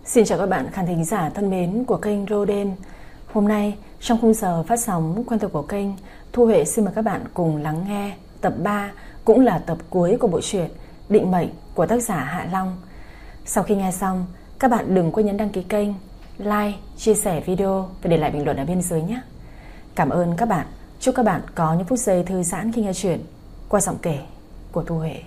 Xin chào các bạn khán thính giả thân mến của kênh Roden. Hôm nay trong khung giờ phát sóng quen thuộc của kênh, Thu Huệ xin mời các bạn cùng lắng nghe tập 3, cũng là tập cuối của bộ truyện Định Mệnh của tác giả Hạ Long. Sau khi nghe xong, các bạn đừng quên nhấn đăng ký kênh, like, chia sẻ video và để lại bình luận ở bên dưới nhé. Cảm ơn các bạn. Chúc các bạn có những phút giây thư giãn khi nghe chuyện qua giọng kể của Thu Huệ.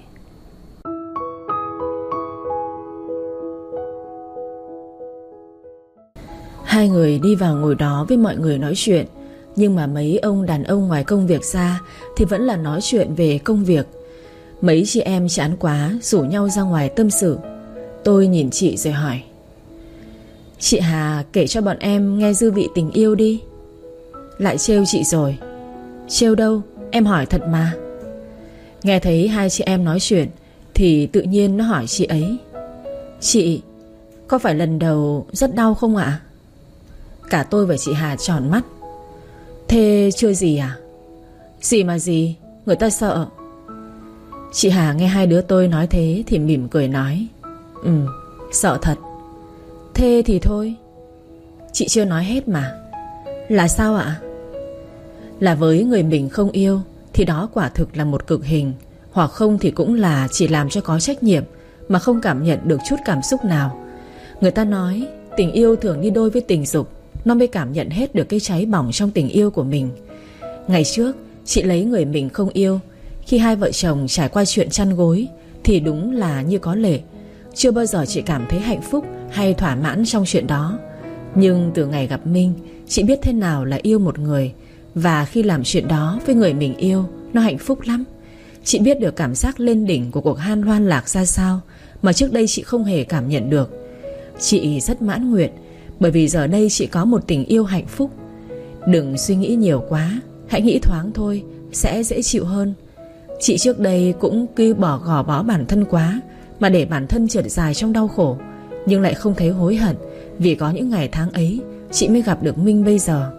Hai người đi vào ngồi đó với mọi người nói chuyện. Nhưng mà mấy ông đàn ông ngoài công việc ra thì vẫn là nói chuyện về công việc. Mấy chị em chán quá rủ nhau ra ngoài tâm sự. Tôi nhìn chị rồi hỏi: "Chị Hà kể cho bọn em nghe dư vị tình yêu đi." Lại trêu chị rồi. Trêu đâu, em hỏi thật mà. Nghe thấy hai chị em nói chuyện thì tự nhiên nó hỏi chị ấy: "Chị, có phải lần đầu rất đau không ạ?" Cả tôi và chị Hà tròn mắt. "Thế chưa gì à?" "Gì mà gì, người ta sợ." Chị Hà nghe hai đứa tôi nói thế thì mỉm cười nói: Sợ thật." "Thế thì thôi." Chị chưa nói hết mà. "Là sao ạ?" "Là với người mình không yêu thì đó quả thực là một cực hình. Hoặc không thì cũng là chỉ làm cho có trách nhiệm mà không cảm nhận được chút cảm xúc nào. Người ta nói tình yêu thường đi đôi với tình dục, nó mới cảm nhận hết được cái cháy bỏng trong tình yêu của mình. Ngày trước chị lấy người mình không yêu, khi hai vợ chồng trải qua chuyện chăn gối thì đúng là như có lệ. Chưa bao giờ chị cảm thấy hạnh phúc hay thỏa mãn trong chuyện đó. Nhưng từ ngày gặp Minh, chị biết thế nào là yêu một người. Và khi làm chuyện đó với người mình yêu, nó hạnh phúc lắm. Chị biết được cảm giác lên đỉnh của cuộc hân hoan lạc ra sao mà trước đây chị không hề cảm nhận được. Chị rất mãn nguyện, bởi vì giờ đây chị có một tình yêu hạnh phúc. Đừng suy nghĩ nhiều quá, hãy nghĩ thoáng thôi, sẽ dễ chịu hơn. Chị trước đây cũng cứ gò bó bản thân quá, mà để bản thân trượt dài trong đau khổ, nhưng lại không thấy hối hận, vì có những ngày tháng ấy chị mới gặp được Minh bây giờ.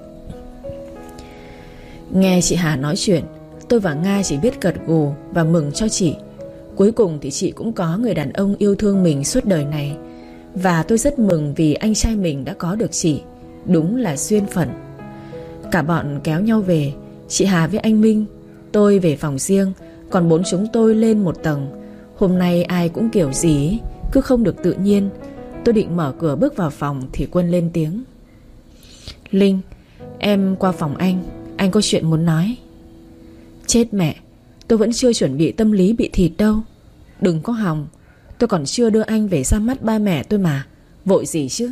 Nghe chị Hà nói chuyện, tôi và Nga chỉ biết gật gù và mừng cho chị. Cuối cùng thì chị cũng có người đàn ông yêu thương mình suốt đời này. Và tôi rất mừng vì anh trai mình đã có được chị. Đúng là duyên phận. Cả bọn kéo nhau về, chị Hà với anh Minh, tôi về phòng riêng, còn bốn chúng tôi lên một tầng. Hôm nay ai cũng kiểu gì cứ không được tự nhiên. Tôi định mở cửa bước vào phòng thì Quân lên tiếng: "Linh, em qua phòng anh có chuyện muốn nói." Chết mẹ, tôi vẫn chưa chuẩn bị tâm lý bị thịt đâu. Đừng có hòng, tôi còn chưa đưa anh về ra mắt ba mẹ tôi mà. Vội gì chứ?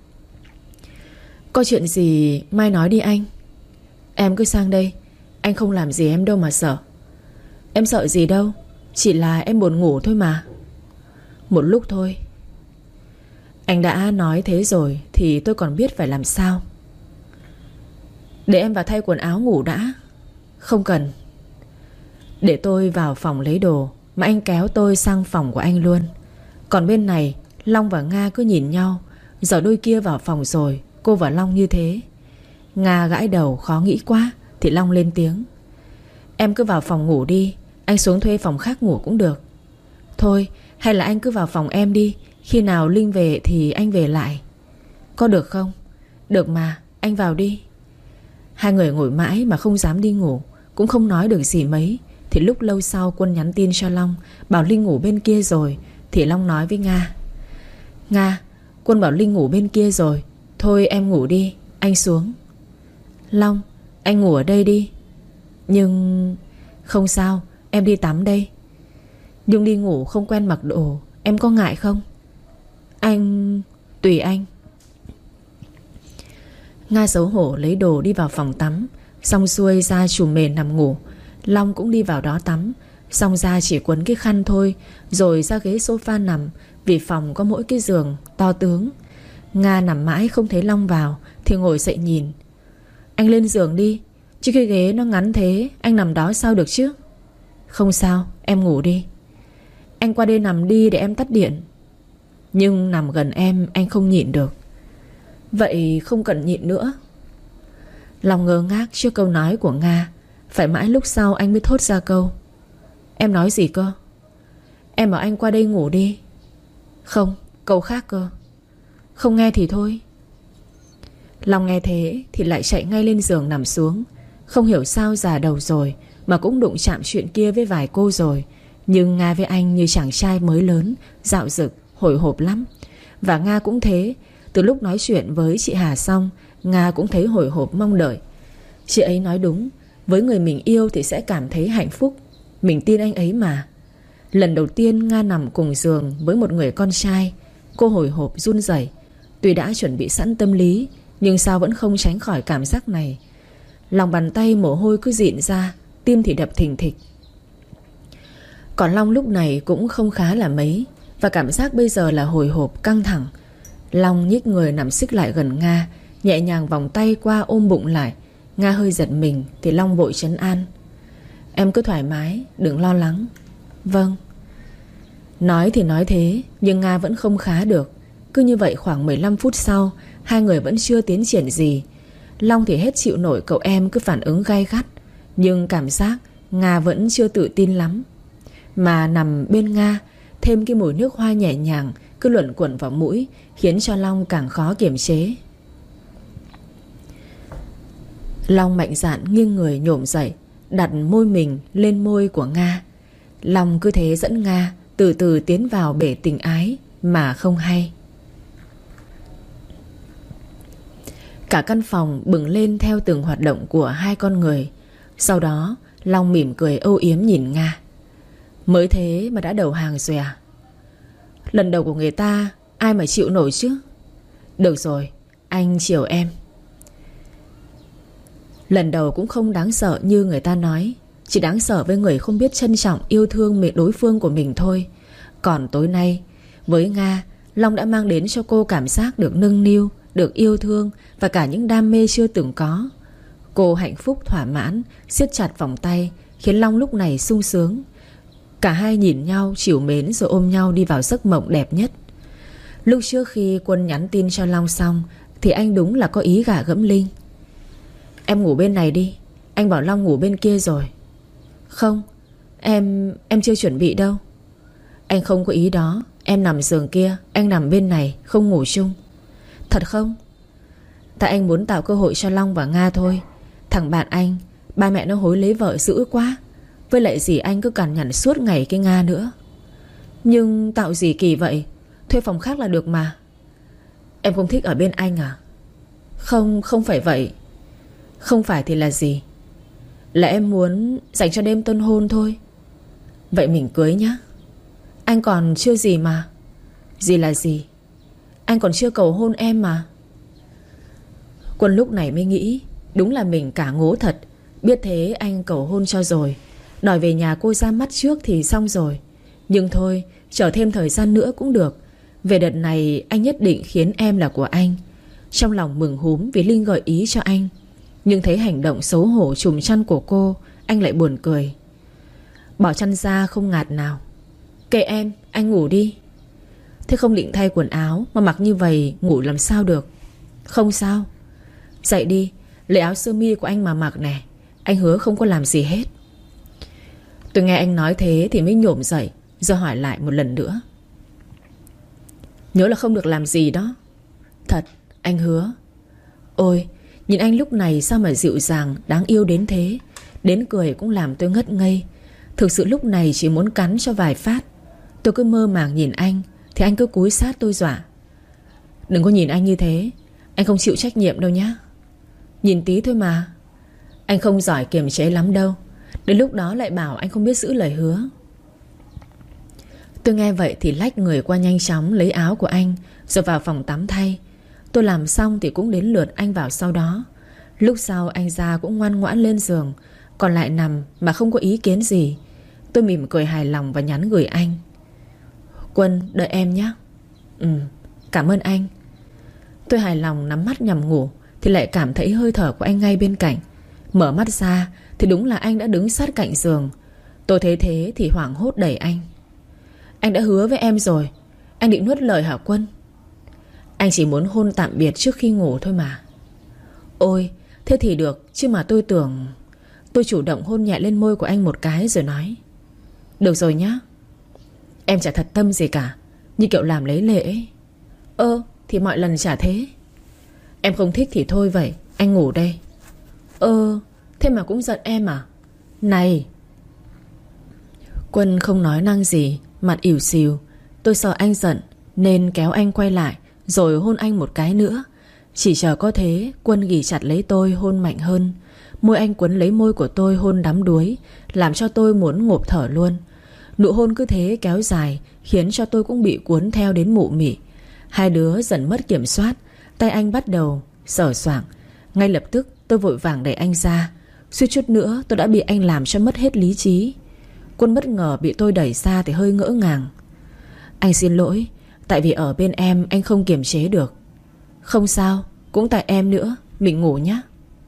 "Có chuyện gì mai nói đi anh." "Em cứ sang đây, anh không làm gì em đâu mà sợ." "Em sợ gì đâu, chỉ là em buồn ngủ thôi mà." "Một lúc thôi." Anh đã nói thế rồi thì tôi còn biết phải làm sao. "Để em vào thay quần áo ngủ đã." "Không cần." Để tôi vào phòng lấy đồ mà anh kéo tôi sang phòng của anh luôn. Còn bên này Long và Nga cứ nhìn nhau. Giờ đôi kia vào phòng rồi, cô và Long như thế. Nga gãi đầu khó nghĩ quá thì Long lên tiếng: "Em cứ vào phòng ngủ đi, anh xuống thuê phòng khác ngủ cũng được." "Thôi, hay là anh cứ vào phòng em đi, khi nào Linh về thì anh về lại." "Có được không?" "Được mà, anh vào đi." Hai người ngồi mãi mà không dám đi ngủ, cũng không nói được gì mấy. Thì lúc lâu sau Quân nhắn tin cho Long, bảo Linh ngủ bên kia rồi. Thì Long nói với Nga: "Nga, Quân bảo Linh ngủ bên kia rồi, thôi em ngủ đi, anh xuống." "Long, anh ngủ ở đây đi." "Nhưng..." "Không sao, em đi tắm đây." "Nhưng đi ngủ không quen mặc đồ, em có ngại không?" "Anh... tùy anh." Nga xấu hổ lấy đồ đi vào phòng tắm, xong xuôi ra trùm mền nằm ngủ. Long cũng đi vào đó tắm, xong ra chỉ quấn cái khăn thôi, rồi ra ghế sofa nằm, vì phòng có mỗi cái giường to tướng. Nga nằm mãi không thấy Long vào thì ngồi dậy nhìn. "Anh lên giường đi, chứ cái ghế nó ngắn thế, anh nằm đó sao được chứ?" "Không sao, em ngủ đi." "Anh qua đây nằm đi để em tắt điện." "Nhưng nằm gần em anh không nhịn được." "Vậy không cần nhịn nữa." Long ngơ ngác trước câu nói của Nga. Phải mãi lúc sau anh mới thốt ra câu: "Em nói gì cơ?" "Em bảo anh qua đây ngủ đi." "Không, câu khác cơ." Không nghe thì thôi. Long nghe thế thì lại chạy ngay lên giường nằm xuống. Không hiểu sao già đầu rồi mà cũng đụng chạm chuyện kia với vài cô rồi. Nhưng Nga với anh như chàng trai mới lớn, dạo dực, hồi hộp lắm. Và Nga cũng thế. Từ lúc nói chuyện với chị Hà xong, Nga cũng thấy hồi hộp mong đợi. Chị ấy nói đúng, với người mình yêu thì sẽ cảm thấy hạnh phúc. Mình tin anh ấy mà. Lần đầu tiên Nga nằm cùng giường với một người con trai, cô hồi hộp run rẩy. Tuy đã chuẩn bị sẵn tâm lý, nhưng sao vẫn không tránh khỏi cảm giác này. Lòng bàn tay mồ hôi cứ dịn ra, tim thì đập thình thịch. Còn Long lúc này cũng không khá là mấy, và cảm giác bây giờ là hồi hộp căng thẳng. Long nhích người nằm xích lại gần Nga, nhẹ nhàng vòng tay qua ôm bụng lại. Nga hơi giật mình thì Long vội trấn an. Em cứ thoải mái, đừng lo lắng. Vâng. Nói thì nói thế, nhưng Nga vẫn không khá được. Cứ như vậy khoảng 15 phút sau, hai người vẫn chưa tiến triển gì. Long thì hết chịu nổi cậu em cứ phản ứng gay gắt, nhưng cảm giác Nga vẫn chưa tự tin lắm. Mà nằm bên Nga, thêm cái mùi nước hoa nhẹ nhàng cứ luẩn quẩn vào mũi, khiến cho Long càng khó kiềm chế. Long mạnh dạn nghiêng người nhổm dậy, đặt môi mình lên môi của Nga. Long cứ thế dẫn Nga từ từ tiến vào bể tình ái mà không hay. Cả căn phòng bừng lên theo từng hoạt động của hai con người. Sau đó Long mỉm cười âu yếm nhìn Nga. Mới thế mà đã đầu hàng rồi à? Lần đầu của người ta ai mà chịu nổi chứ. Được rồi, anh chiều em. Lần đầu cũng không đáng sợ như người ta nói. Chỉ đáng sợ với người không biết trân trọng yêu thương đối phương của mình thôi. Còn tối nay với Nga, Long đã mang đến cho cô cảm giác được nâng niu, được yêu thương và cả những đam mê chưa từng có. Cô hạnh phúc thỏa mãn, siết chặt vòng tay, khiến Long lúc này sung sướng. Cả hai nhìn nhau trìu mến rồi ôm nhau đi vào giấc mộng đẹp nhất. Lúc trước khi Quân nhắn tin cho Long xong thì anh đúng là có ý gả gẫm Linh. Em ngủ bên này đi, anh bảo Long ngủ bên kia rồi. Không, em chưa chuẩn bị đâu. Anh không có ý đó. Em nằm giường kia, anh nằm bên này, không ngủ chung. Thật không? Tại anh muốn tạo cơ hội cho Long và Nga thôi. Thằng bạn anh, ba mẹ nó hối lấy vợ dữ quá. Với lại dì anh cứ cằn nhằn suốt ngày cái Nga nữa. Nhưng tạo gì kỳ vậy? Thuê phòng khác là được mà. Em không thích ở bên anh à? Không, không phải vậy. Không phải thì là gì? Là em muốn dành cho đêm tân hôn thôi. Vậy mình cưới nhá. Anh còn chưa gì mà. Gì là gì? Anh còn chưa cầu hôn em mà. Quân lúc này mới nghĩ đúng là mình cả ngố thật. Biết thế anh cầu hôn cho rồi, đòi về nhà cô ra mắt trước thì xong rồi. Nhưng thôi, chờ thêm thời gian nữa cũng được. Về đợt này anh nhất định khiến em là của anh. Trong lòng mừng húm vì Linh gợi ý cho anh. Nhưng thấy hành động xấu hổ trùm chăn của cô, anh lại buồn cười. Bỏ chăn ra không ngạt nào. Kệ em, anh ngủ đi. Thế không định thay quần áo mà mặc như vậy ngủ làm sao được? Không sao. Dậy đi, lấy áo sơ mi của anh mà mặc nè. Anh hứa không có làm gì hết. Tôi nghe anh nói thế thì mới nhổm dậy, rồi hỏi lại một lần nữa. Nhớ là không được làm gì đó. Thật, anh hứa. Ôi, nhìn anh lúc này sao mà dịu dàng, đáng yêu đến thế. Đến cười cũng làm tôi ngất ngây. Thực sự lúc này chỉ muốn cắn cho vài phát. Tôi cứ mơ màng nhìn anh thì anh cứ cúi sát tôi dọa. Đừng có nhìn anh như thế, anh không chịu trách nhiệm đâu nhá. Nhìn tí thôi mà. Anh không giỏi kiềm chế lắm đâu. Đến lúc đó lại bảo anh không biết giữ lời hứa. Tôi nghe vậy thì lách người qua nhanh chóng lấy áo của anh, rồi vào phòng tắm thay. Tôi làm xong thì cũng đến lượt anh vào sau đó. Lúc sau anh ra cũng ngoan ngoãn lên giường, còn lại nằm mà không có ý kiến gì. Tôi mỉm cười hài lòng và nhắn gửi anh. Quân đợi em nhé. Cảm ơn anh. Tôi hài lòng nắm mắt nhằm ngủ thì lại cảm thấy hơi thở của anh ngay bên cạnh. Mở mắt ra thì đúng là anh đã đứng sát cạnh giường. Tôi thấy thế thì hoảng hốt đẩy anh. Anh đã hứa với em rồi, anh định nuốt lời hả Quân? Anh chỉ muốn hôn tạm biệt trước khi ngủ thôi mà. Ôi, thế thì được, chứ mà tôi tưởng... Tôi chủ động hôn nhẹ lên môi của anh một cái rồi nói. Được rồi nhá. Em chả thật tâm gì cả, như kiểu làm lấy lệ ấy. thì mọi lần chả thế. Em không thích thì thôi vậy, anh ngủ đây. Thế mà cũng giận em à? Này! Quân không nói năng gì, mặt ỉu xìu. Tôi sợ anh giận nên kéo anh quay lại, rồi hôn anh một cái nữa. Chỉ chờ có thế, Quân ghì chặt lấy tôi, hôn mạnh hơn. Môi anh quấn lấy môi của tôi, hôn đắm đuối, làm cho tôi muốn ngộp thở luôn. Nụ hôn cứ thế kéo dài, khiến cho tôi cũng bị cuốn theo đến mụ mị. Hai đứa dần mất kiểm soát. Tay anh bắt đầu xở xoảng. Ngay lập tức tôi vội vàng đẩy anh ra. Suýt chút nữa tôi đã bị anh làm cho mất hết lý trí. Quân bất ngờ bị tôi đẩy ra thì hơi ngỡ ngàng. Anh xin lỗi, tại vì ở bên em anh không kiềm chế được. Không sao, cũng tại em nữa. Mình ngủ nhé.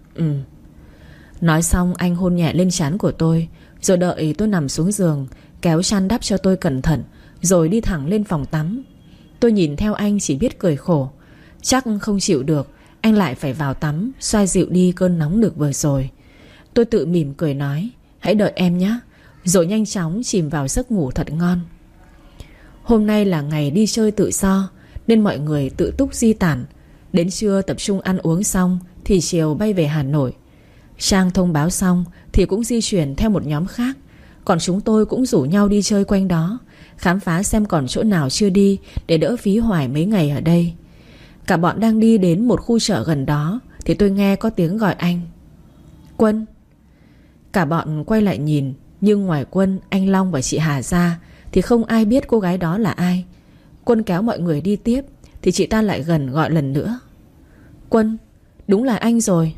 Nói xong anh hôn nhẹ lên trán của tôi, rồi đợi tôi nằm xuống giường, kéo chăn đắp cho tôi cẩn thận, rồi đi thẳng lên phòng tắm. Tôi nhìn theo anh chỉ biết cười khổ. Chắc không chịu được, anh lại phải vào tắm, xoa dịu đi cơn nóng nực vừa rồi. Tôi tự mỉm cười nói, hãy đợi em nhé, rồi nhanh chóng chìm vào giấc ngủ thật ngon. Hôm nay là ngày đi chơi tự do, nên mọi người tự túc di tản. Đến trưa tập trung ăn uống xong thì chiều bay về Hà Nội. Trang thông báo xong thì cũng di chuyển theo một nhóm khác. Còn chúng tôi cũng rủ nhau đi chơi quanh đó, khám phá xem còn chỗ nào chưa đi, để đỡ phí hoài mấy ngày ở đây. Cả bọn đang đi đến một khu chợ gần đó thì tôi nghe có tiếng gọi anh. Quân! Cả bọn quay lại nhìn, nhưng ngoài Quân, anh Long và chị Hà ra thì không ai biết cô gái đó là ai. Quân kéo mọi người đi tiếp thì chị ta lại gần gọi lần nữa. Quân! Đúng là anh rồi.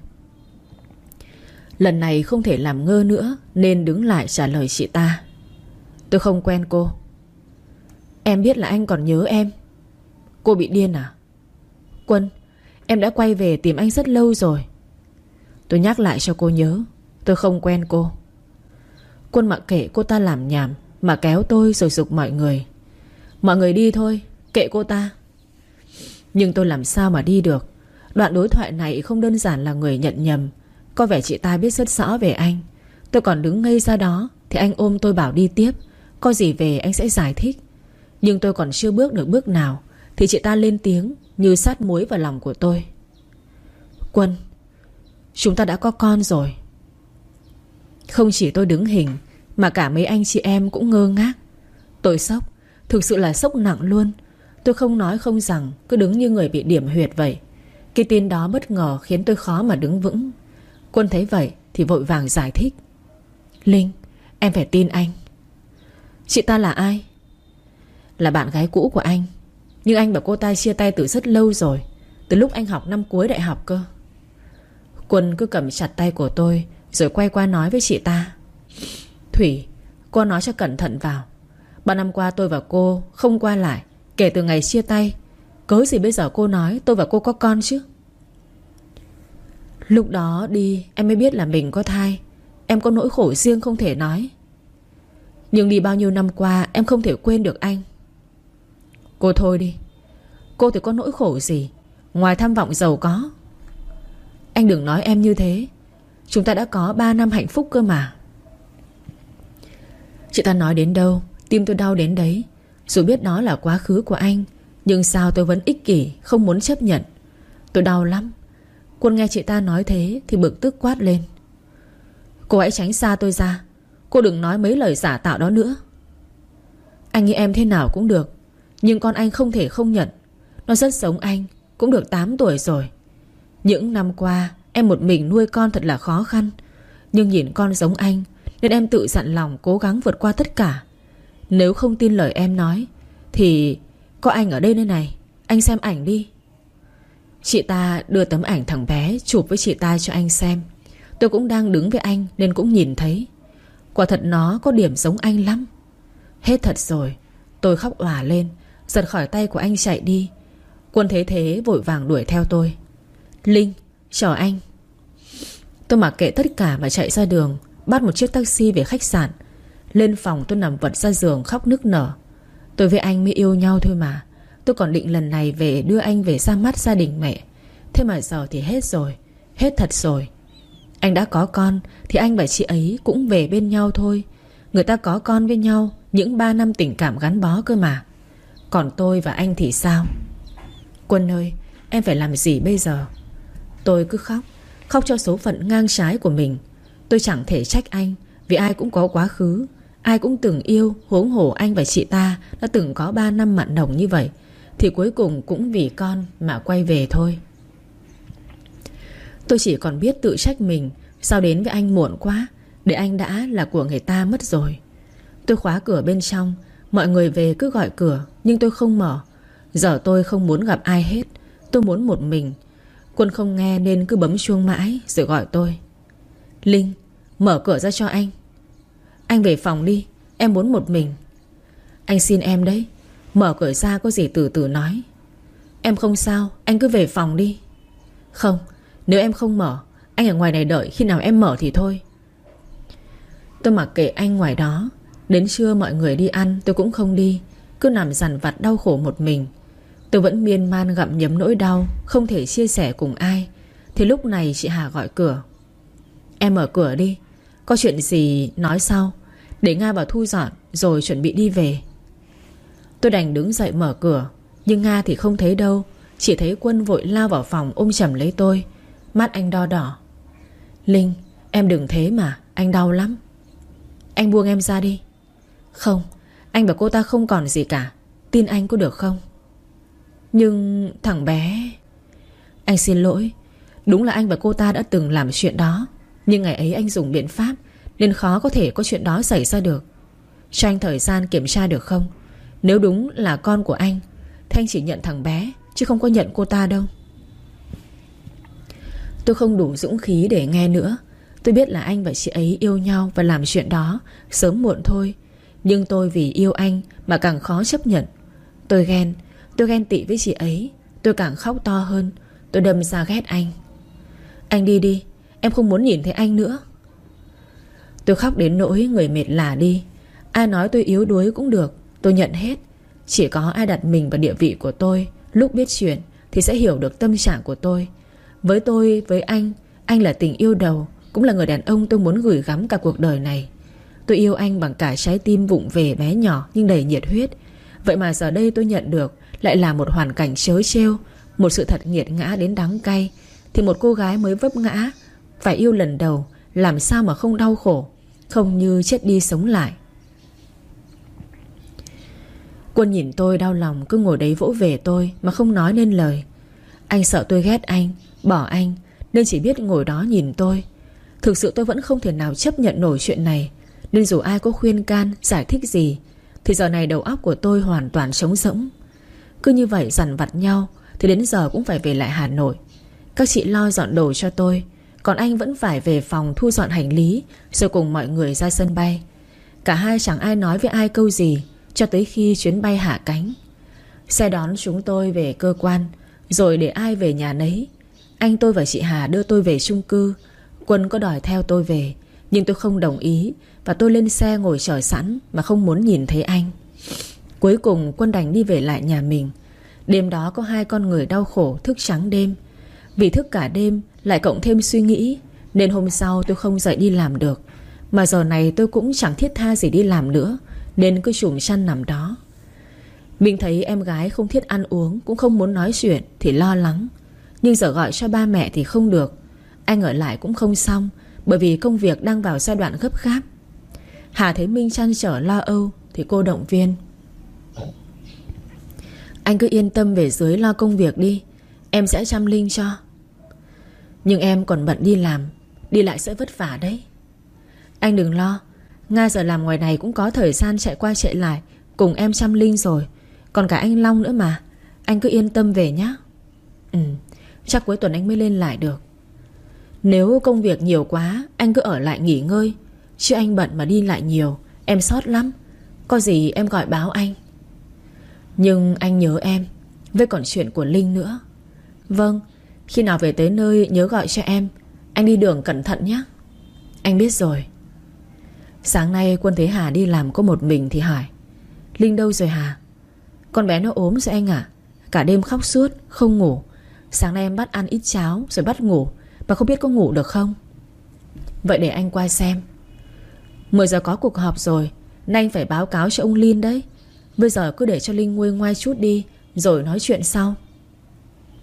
Lần này không thể làm ngơ nữa nên đứng lại trả lời chị ta. Tôi không quen cô. Em biết là anh còn nhớ em. Cô bị điên à? Quân, em đã quay về tìm anh rất lâu rồi. Tôi nhắc lại cho cô nhớ, tôi không quen cô. Quân mặc kệ cô ta làm nhảm mà kéo tôi rồi giục mọi người. Mọi người đi thôi, kệ cô ta. Nhưng tôi làm sao mà đi được. Đoạn đối thoại này không đơn giản là người nhận nhầm. Có vẻ chị ta biết rất rõ về anh. Tôi còn đứng ngây ra đó thì anh ôm tôi bảo đi tiếp, có gì về anh sẽ giải thích. Nhưng tôi còn chưa bước được bước nào thì chị ta lên tiếng như sát muối vào lòng của tôi. Quân, chúng ta đã có con rồi. Không chỉ tôi đứng hình mà cả mấy anh chị em cũng ngơ ngác. Tôi sốc, thực sự là sốc nặng luôn. Tôi không nói không rằng, cứ đứng như người bị điểm huyệt vậy. Cái tin đó bất ngờ khiến tôi khó mà đứng vững. Quân thấy vậy thì vội vàng giải thích. Linh, em phải tin anh. Chị ta là ai? Là bạn gái cũ của anh. Nhưng anh và cô ta chia tay từ rất lâu rồi, từ lúc anh học năm cuối đại học cơ. Quân cứ cầm chặt tay của tôi, rồi quay qua nói với chị ta. Thủy, cô nói cho cẩn thận vào. 3 năm qua tôi và cô không qua lại, kể từ ngày chia tay. Cớ gì bây giờ cô nói tôi và cô có con chứ? Lúc đó đi em mới biết là mình có thai. Em có nỗi khổ riêng không thể nói. Nhưng đi bao nhiêu năm qua em không thể quên được anh. Cô thôi đi. Cô thì có nỗi khổ gì ngoài tham vọng giàu có. Anh đừng nói em như thế. Chúng ta đã có 3 năm hạnh phúc cơ mà. Chị ta nói đến đâu tim tôi đau đến đấy. Dù biết đó là quá khứ của anh, nhưng sao tôi vẫn ích kỷ, không muốn chấp nhận. Tôi đau lắm. Quân nghe chị ta nói thế thì bực tức quát lên. Cô hãy tránh xa tôi ra. Cô đừng nói mấy lời giả tạo đó nữa. Anh nghĩ em thế nào cũng được, nhưng con anh không thể không nhận. Nó rất giống anh, cũng được 8 tuổi rồi. Những năm qua em một mình nuôi con thật là khó khăn. Nhưng nhìn con giống anh nên em tự dặn lòng cố gắng vượt qua tất cả. Nếu không tin lời em nói thì có anh ở đây nơi này. Anh xem ảnh đi. Chị ta đưa tấm ảnh thằng bé chụp với chị ta cho anh xem. Tôi cũng đang đứng với anh nên cũng nhìn thấy. Quả thật nó có điểm giống anh lắm. Hết thật rồi. Tôi khóc òa lên, giật khỏi tay của anh chạy đi. Quân thấy thế vội vàng đuổi theo tôi. Linh, chờ anh. Tôi mặc kệ tất cả mà chạy ra đường, bắt một chiếc taxi về khách sạn. Lên phòng tôi nằm vật ra giường khóc nức nở. Tôi với anh mới yêu nhau thôi mà. Tôi còn định lần này về đưa anh về ra mắt gia đình mẹ. Thế mà giờ thì hết rồi. Hết thật rồi. Anh đã có con thì anh và chị ấy cũng về bên nhau thôi. Người ta có con với nhau những 3 năm tình cảm gắn bó cơ mà. Còn tôi và anh thì sao? Quân ơi, em phải làm gì bây giờ? Tôi cứ khóc, khóc cho số phận ngang trái của mình. Tôi chẳng thể trách anh, vì ai cũng có quá khứ, ai cũng từng yêu. Huống hồ anh và chị ta đã từng có 3 năm mặn nồng như vậy, thì cuối cùng cũng vì con mà quay về thôi. Tôi chỉ còn biết tự trách mình. Sao đến với anh muộn quá, để anh đã là của người ta mất rồi. Tôi khóa cửa bên trong. Mọi người về cứ gọi cửa, nhưng tôi không mở. Giờ tôi không muốn gặp ai hết. Tôi muốn một mình. Quân không nghe nên cứ bấm chuông mãi rồi gọi tôi. Linh, mở cửa ra cho anh. Anh về phòng đi, em muốn một mình. Anh xin em đấy, mở cửa ra, có gì từ từ nói. Em không sao, anh cứ về phòng đi. Không, nếu em không mở, anh ở ngoài này đợi, khi nào em mở thì thôi. Tôi mặc kệ anh ngoài đó. Đến trưa mọi người đi ăn, tôi cũng không đi, cứ nằm dằn vặt đau khổ một mình. Tôi vẫn miên man gặm nhấm nỗi đau, không thể chia sẻ cùng ai. Thì lúc này chị Hà gọi cửa. Em mở cửa đi, có chuyện gì nói sau, để Nga vào thu dọn rồi chuẩn bị đi về. Tôi đành đứng dậy mở cửa, nhưng Nga thì không thấy đâu. Chỉ thấy Quân vội lao vào phòng ôm chầm lấy tôi. Mắt anh đo đỏ. Linh, em đừng thế mà, anh đau lắm. Anh buông em ra đi. Không, anh và cô ta không còn gì cả, tin anh có được không? Nhưng thằng bé... Anh xin lỗi. Đúng là anh và cô ta đã từng làm chuyện đó, nhưng ngày ấy anh dùng biện pháp nên khó có thể có chuyện đó xảy ra được. Cho anh thời gian kiểm tra được không? Nếu đúng là con của anh thì anh chỉ nhận thằng bé, chứ không có nhận cô ta đâu. Tôi không đủ dũng khí để nghe nữa. Tôi biết là anh và chị ấy yêu nhau và làm chuyện đó sớm muộn thôi. Nhưng tôi vì yêu anh mà càng khó chấp nhận. Tôi ghen tị với chị ấy. Tôi càng khóc to hơn. Tôi đâm ra ghét anh. Anh đi đi, em không muốn nhìn thấy anh nữa. Tôi khóc đến nỗi người mệt lả đi. Ai nói tôi yếu đuối cũng được, tôi nhận hết. Chỉ có ai đặt mình vào địa vị của tôi, lúc biết chuyện thì sẽ hiểu được tâm trạng của tôi. Với tôi, với anh là tình yêu đầu, cũng là người đàn ông tôi muốn gửi gắm cả cuộc đời này. Tôi yêu anh bằng cả trái tim vụng về bé nhỏ nhưng đầy nhiệt huyết. Vậy mà giờ đây tôi nhận được lại là một hoàn cảnh trớ trêu, một sự thật nghiệt ngã đến đắng cay. Thì một cô gái mới vấp ngã, phải yêu lần đầu, làm sao mà không đau khổ, không như chết đi sống lại. Quân nhìn tôi đau lòng, cứ ngồi đấy vỗ về tôi mà không nói nên lời. Anh sợ tôi ghét anh, bỏ anh, nên chỉ biết ngồi đó nhìn tôi. Thực sự tôi vẫn không thể nào chấp nhận nổi chuyện này, nên dù ai có khuyên can, giải thích gì thì giờ này đầu óc của tôi hoàn toàn trống rỗng. Cứ như vậy dằn vặt nhau thì đến giờ cũng phải về lại Hà Nội. Các chị lo dọn đồ cho tôi, còn anh vẫn phải về phòng thu dọn hành lý, rồi cùng mọi người ra sân bay. Cả hai chẳng ai nói với ai câu gì cho tới khi chuyến bay hạ cánh. Xe đón chúng tôi về cơ quan, rồi để ai về nhà nấy. Anh tôi và chị Hà đưa tôi về chung cư. Quân có đòi theo tôi về, nhưng tôi không đồng ý, và tôi lên xe ngồi chờ sẵn mà không muốn nhìn thấy anh. Cuối cùng Quân đành đi về lại nhà mình. Đêm đó có hai con người đau khổ thức trắng đêm. Vì thức cả đêm lại cộng thêm suy nghĩ, nên hôm sau tôi không dậy đi làm được. Mà giờ này tôi cũng chẳng thiết tha gì đi làm nữa, nên cứ trùm chăn nằm đó. Mình thấy em gái không thiết ăn uống, cũng không muốn nói chuyện thì lo lắng. Nhưng giờ gọi cho ba mẹ thì không được. Anh ở lại cũng không xong, bởi vì công việc đang vào giai đoạn gấp gáp. Hà thấy Minh trăn trở lo âu thì cô động viên. Anh cứ yên tâm về dưới lo công việc đi, em sẽ chăm Linh cho. Nhưng em còn bận đi làm, đi lại sẽ vất vả đấy. Anh đừng lo, Nga giờ làm ngoài này cũng có thời gian chạy qua chạy lại cùng em chăm Linh rồi. Còn cả anh Long nữa mà. Anh cứ yên tâm về nhé. Chắc cuối tuần anh mới lên lại được. Nếu công việc nhiều quá, anh cứ ở lại nghỉ ngơi, chứ anh bận mà đi lại nhiều, em sót lắm. Có gì em gọi báo anh. Nhưng anh nhớ em, với còn chuyện của Linh nữa. Vâng, khi nào về tới nơi nhớ gọi cho em. Anh đi đường cẩn thận nhé. Anh biết rồi. Sáng nay Quân thấy Hà đi làm có một mình thì hỏi: Linh đâu rồi Hà? Con bé nó ốm rồi anh ạ. Cả đêm khóc suốt, không ngủ. Sáng nay em bắt ăn ít cháo rồi bắt ngủ, mà không biết có ngủ được không. Vậy để anh qua xem. 10 giờ có cuộc họp rồi, nay anh phải báo cáo cho ông Linh đấy. Bây giờ cứ để cho Linh nguôi ngoai chút đi, rồi nói chuyện sau.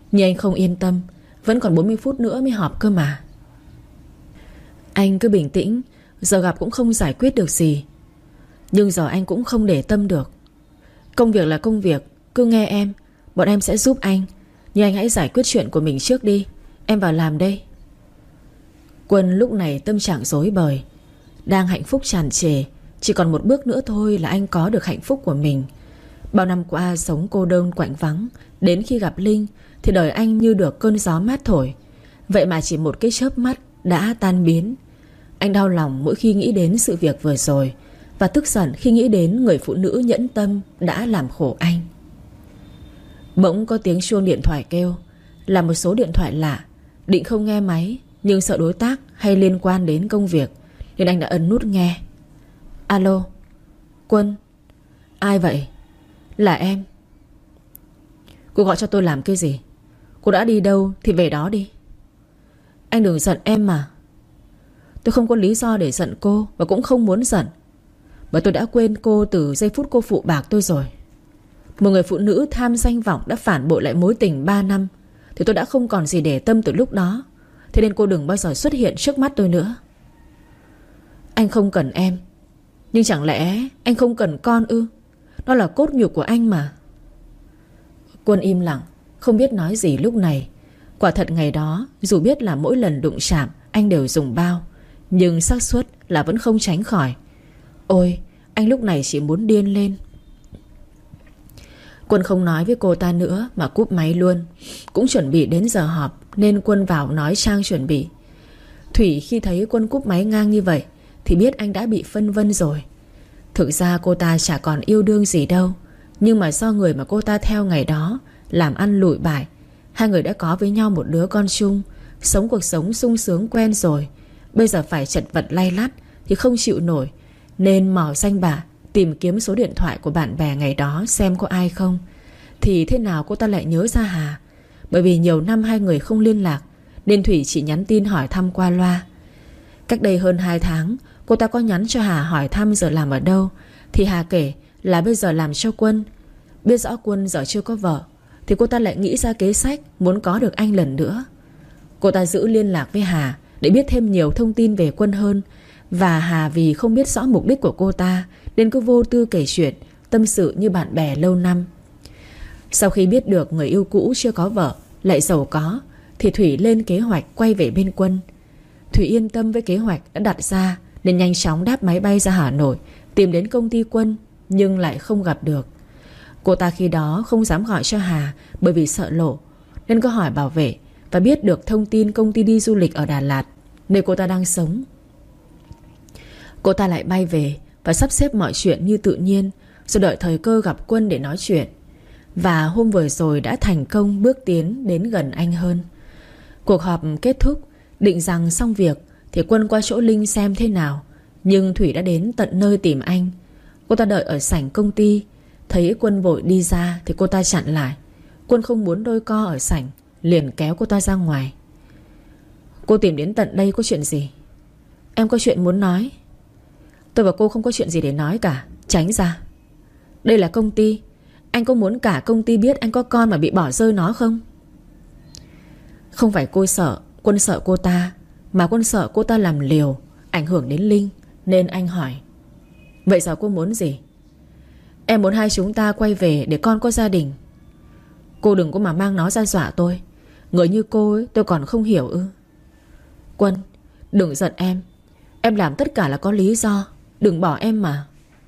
Nhưng anh không yên tâm, vẫn còn 40 phút nữa mới họp cơ mà. Anh cứ bình tĩnh, giờ gặp cũng không giải quyết được gì. Nhưng giờ anh cũng không để tâm được. Công việc là công việc, cứ nghe em, bọn em sẽ giúp anh. Nhưng anh hãy giải quyết chuyện của mình trước đi. Em vào làm đây. Quân lúc này tâm trạng rối bời, đang hạnh phúc tràn trề. Chỉ còn một bước nữa thôi là anh có được hạnh phúc của mình. Bao năm qua sống cô đơn quạnh vắng, đến khi gặp Linh thì đời anh như được cơn gió mát thổi. Vậy mà chỉ một cái chớp mắt đã tan biến. Anh đau lòng mỗi khi nghĩ đến sự việc vừa rồi, và tức giận khi nghĩ đến người phụ nữ nhẫn tâm đã làm khổ anh. Bỗng có tiếng chuông điện thoại kêu, là một số điện thoại lạ. Định không nghe máy, nhưng sợ đối tác hay liên quan đến công việc nên anh đã ấn nút nghe. Alo, Quân. Ai vậy? Là em. Cô gọi cho tôi làm cái gì? Cô đã đi đâu thì về đó đi. Anh đừng giận em mà. Tôi không có lý do để giận cô, và cũng không muốn giận, bởi tôi đã quên cô từ giây phút cô phụ bạc tôi rồi. Một người phụ nữ tham danh vọng đã phản bội lại mối tình 3 năm thì tôi đã không còn gì để tâm từ lúc đó. Thế nên cô đừng bao giờ xuất hiện trước mắt tôi nữa. Anh không cần em, nhưng chẳng lẽ anh không cần con ư? Nó là cốt nhục của anh mà. Quân im lặng, không biết nói gì lúc này. Quả thật ngày đó, dù biết là mỗi lần đụng chạm anh đều dùng bao, nhưng xác suất là vẫn không tránh khỏi. Ôi, anh lúc này chỉ muốn điên lên. Quân không nói với cô ta nữa mà cúp máy luôn. Cũng chuẩn bị đến giờ họp nên Quân vào nói Trang chuẩn bị. Thủy khi thấy Quân cúp máy ngang như vậy thì biết anh đã bị phân vân rồi. Thực ra cô ta chả còn yêu đương gì đâu, nhưng mà do người mà cô ta theo ngày đó làm ăn lụi bại, hai người đã có với nhau một đứa con chung, sống cuộc sống sung sướng quen rồi. Bây giờ phải chật vật lay lắt thì không chịu nổi, nên mò danh bạ tìm kiếm số điện thoại của bạn bè ngày đó xem có ai không. Thì thế nào cô ta lại nhớ ra Hà. Bởi vì nhiều năm hai người không liên lạc nên Thủy chỉ nhắn tin hỏi thăm qua loa. Cách đây hơn 2 tháng cô ta có nhắn cho Hà hỏi thăm giờ làm ở đâu, thì Hà kể là bây giờ làm cho Quân. Biết rõ Quân giờ chưa có vợ thì cô ta lại nghĩ ra kế sách muốn có được anh lần nữa. Cô ta giữ liên lạc với Hà để biết thêm nhiều thông tin về Quân hơn. Và Hà vì không biết rõ mục đích của cô ta nên cứ vô tư kể chuyện, tâm sự như bạn bè lâu năm. Sau khi biết được người yêu cũ chưa có vợ, lại giàu có, thì Thủy lên kế hoạch quay về bên Quân. Thủy yên tâm với kế hoạch đã đặt ra nên nhanh chóng đáp máy bay ra Hà Nội, tìm đến công ty Quân, nhưng lại không gặp được. Cô ta khi đó không dám gọi cho Hà bởi vì sợ lộ, nên có hỏi bảo vệ và biết được thông tin công ty đi du lịch ở Đà Lạt, nơi cô ta đang sống. Cô ta lại bay về và sắp xếp mọi chuyện như tự nhiên, rồi đợi thời cơ gặp Quân để nói chuyện. Và hôm vừa rồi đã thành công bước tiến đến gần anh hơn. Cuộc họp kết thúc, định rằng xong việc thì Quân qua chỗ Linh xem thế nào, nhưng Thủy đã đến tận nơi tìm anh. Cô ta đợi ở sảnh công ty. Thấy Quân vội đi ra thì cô ta chặn lại. Quân không muốn đôi co ở sảnh, liền kéo cô ta ra ngoài. Cô tìm đến tận đây có chuyện gì? Em có chuyện muốn nói. Tôi và cô không có chuyện gì để nói cả, tránh ra. Đây là công ty. Anh có muốn cả công ty biết anh có con mà bị bỏ rơi nó không? Không phải cô sợ, Quân sợ cô ta, mà Quân sợ cô ta làm liều ảnh hưởng đến Linh, nên anh hỏi. Vậy giờ cô muốn gì? Em muốn hai chúng ta quay về để con có gia đình. Cô đừng có mà mang nó ra dọa tôi. Người như cô ấy tôi còn không hiểu ư? Quân, đừng giận em. Em làm tất cả là có lý do. Đừng bỏ em mà.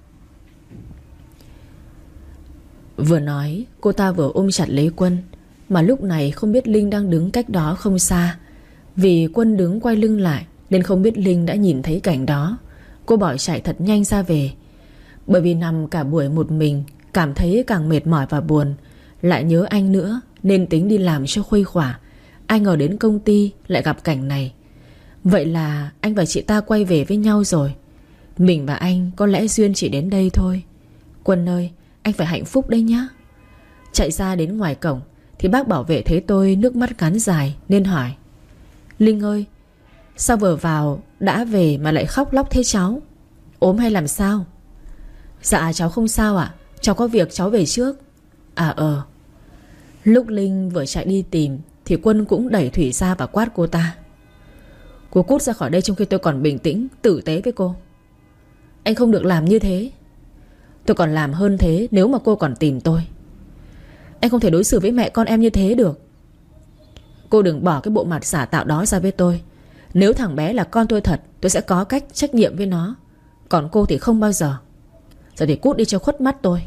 Vừa nói cô ta vừa ôm chặt lấy Quân. Mà lúc này không biết Linh đang đứng cách đó không xa. Vì Quân đứng quay lưng lại nên không biết Linh đã nhìn thấy cảnh đó. Cô bỏ chạy thật nhanh ra về. Bởi vì nằm cả buổi một mình, cảm thấy càng mệt mỏi và buồn, lại nhớ anh nữa, nên tính đi làm cho khuây khỏa. Ai ngờ đến công ty lại gặp cảnh này. Vậy là anh và chị ta quay về với nhau rồi. Mình và anh có lẽ duyên chỉ đến đây thôi. Quân ơi, anh phải hạnh phúc đấy nhá. Chạy ra đến ngoài cổng thì bác bảo vệ thấy tôi nước mắt cán dài nên hỏi. Linh ơi, sao vừa vào đã về mà lại khóc lóc thế cháu? Ốm hay làm sao? Dạ cháu không sao ạ. Cháu có việc cháu về trước. À Lúc Linh vừa chạy đi tìm thì Quân cũng đẩy Thủy ra và quát cô ta: Cô cút ra khỏi đây trong khi tôi còn bình tĩnh, tử tế với cô. Anh không được làm như thế. Tôi còn làm hơn thế nếu mà cô còn tìm tôi. Anh không thể đối xử với mẹ con em như thế được. Cô đừng bỏ cái bộ mặt giả tạo đó ra với tôi. Nếu thằng bé là con tôi thật, tôi sẽ có cách trách nhiệm với nó. Còn cô thì không bao giờ. Giờ thì cút đi cho khuất mắt tôi.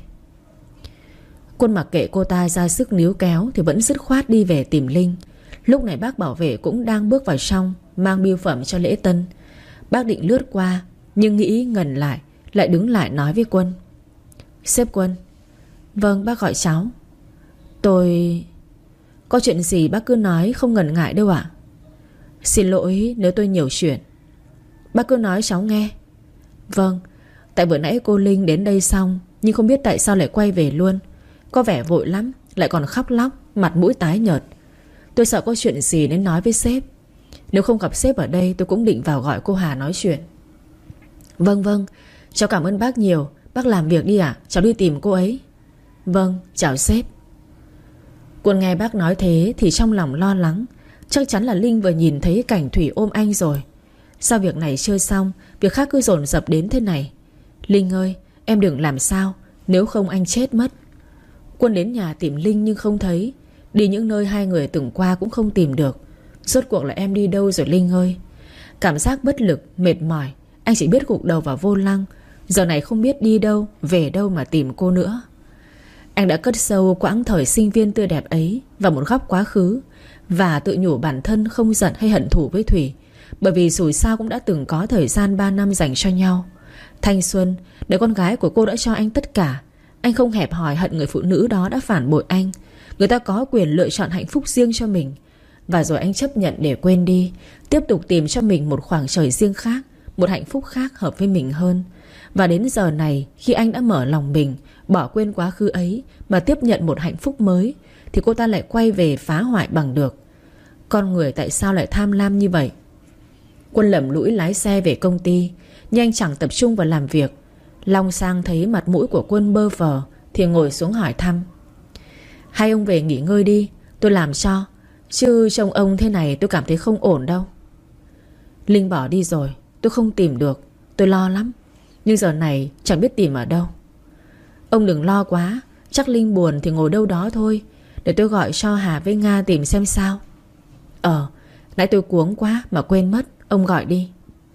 Quân mặc kệ cô ta ra sức níu kéo thì vẫn dứt khoát đi về tìm Linh. Lúc này bác bảo vệ cũng đang bước vào trong, mang bưu phẩm cho lễ tân. Bác định lướt qua nhưng nghĩ ngần lại, lại đứng lại nói với Quân: Sếp Quân. Vâng, bác gọi cháu. Tôi... Có chuyện gì bác cứ nói, không ngần ngại đâu ạ. Xin lỗi nếu tôi nhiều chuyện. Bác cứ nói cháu nghe. Vâng, tại vừa nãy cô Linh đến đây xong, nhưng không biết tại sao lại quay về luôn. Có vẻ vội lắm, lại còn khóc lóc, mặt mũi tái nhợt. Tôi sợ có chuyện gì nên nói với sếp. Nếu không gặp sếp ở đây, tôi cũng định vào gọi cô Hà nói chuyện. Vâng, cháu cảm ơn bác nhiều. Bác làm việc đi ạ, cháu đi tìm cô ấy. Vâng, chào sếp. Quân nghe bác nói thế thì trong lòng lo lắng. Chắc chắn là Linh vừa nhìn thấy cảnh Thủy ôm anh rồi. Sao việc này chưa xong, việc khác cứ dồn dập đến thế này. Linh ơi, em đừng làm sao, nếu không anh chết mất. Quân đến nhà tìm Linh nhưng không thấy. Đi những nơi hai người từng qua cũng không tìm được. Rốt cuộc là em đi đâu rồi Linh ơi? Cảm giác bất lực, mệt mỏi, anh chỉ biết gục đầu vào vô lăng. Giờ này không biết đi đâu, về đâu mà tìm cô nữa. Anh đã cất sâu quãng thời sinh viên tươi đẹp ấy vào một góc quá khứ, và tự nhủ bản thân không giận hay hận thù với Thủy, bởi vì dù sao cũng đã từng có thời gian 3 năm dành cho nhau. Thanh xuân, đứa con gái của cô đã cho anh tất cả. Anh không hẹp hòi hận người phụ nữ đó đã phản bội anh. Người ta có quyền lựa chọn hạnh phúc riêng cho mình. Và rồi anh chấp nhận để quên đi, tiếp tục tìm cho mình một khoảng trời riêng khác, một hạnh phúc khác hợp với mình hơn. Và đến giờ này, khi anh đã mở lòng mình, bỏ quên quá khứ ấy mà tiếp nhận một hạnh phúc mới, thì cô ta lại quay về phá hoại bằng được. Con người tại sao lại tham lam như vậy? Quân lẩm lũi lái xe về công ty, nhưng anh chẳng tập trung vào làm việc. Long Sang thấy mặt mũi của Quân bơ phờ thì ngồi xuống hỏi thăm: Hai ông về nghỉ ngơi đi, tôi làm cho. Chứ trông ông thế này tôi cảm thấy không ổn đâu. Linh bỏ đi rồi, tôi không tìm được. Tôi lo lắm, nhưng giờ này chẳng biết tìm ở đâu. Ông đừng lo quá, chắc Linh buồn thì ngồi đâu đó thôi. Để tôi gọi cho Hà với Nga tìm xem sao. Nãy tôi cuống quá mà quên mất. Ông gọi đi.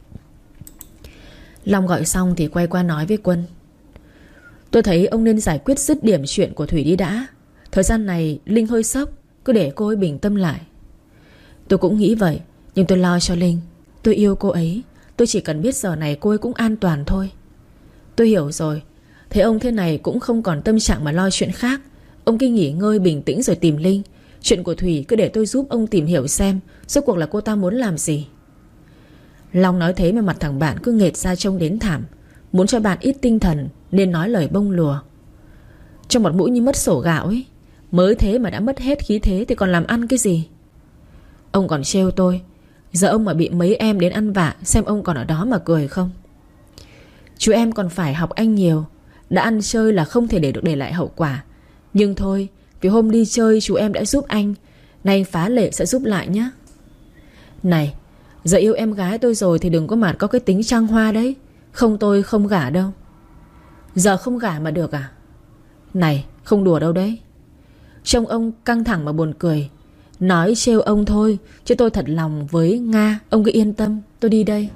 Long gọi xong thì quay qua nói với Quân: Tôi thấy ông nên giải quyết dứt điểm chuyện của Thủy đi đã. Thời gian này Linh hơi sốc, cứ để cô ấy bình tâm lại. Tôi cũng nghĩ vậy, nhưng tôi lo cho Linh. Tôi yêu cô ấy, tôi chỉ cần biết giờ này cô ấy cũng an toàn thôi. Tôi hiểu rồi. Thế ông thế này cũng không còn tâm trạng mà lo chuyện khác. Ông cứ nghỉ ngơi bình tĩnh rồi tìm Linh. Chuyện của Thủy cứ để tôi giúp ông tìm hiểu xem rốt cuộc là cô ta muốn làm gì. Long nói thế mà mặt thằng bạn cứ nghệt ra trông đến thảm. Muốn cho bạn ít tinh thần nên nói lời bông lùa. Trong một mũi như mất sổ gạo ấy. Mới thế mà đã mất hết khí thế thì còn làm ăn cái gì. Ông còn trêu tôi. Giờ ông mà bị mấy em đến ăn vạ, xem ông còn ở đó mà cười không. Chú em còn phải học anh nhiều. Đã ăn chơi là không thể để lại hậu quả. Nhưng thôi, vì hôm đi chơi chú em đã giúp anh, nay anh phá lệ sẽ giúp lại nhé. Này, giờ yêu em gái tôi rồi thì đừng có mà có cái tính trăng hoa đấy. Không tôi không gả đâu. Giờ không gả mà được à? Này, không đùa đâu đấy. Trông ông căng thẳng mà buồn cười. Nói trêu ông thôi, chứ tôi thật lòng với Nga. Ông cứ yên tâm, tôi đi đây.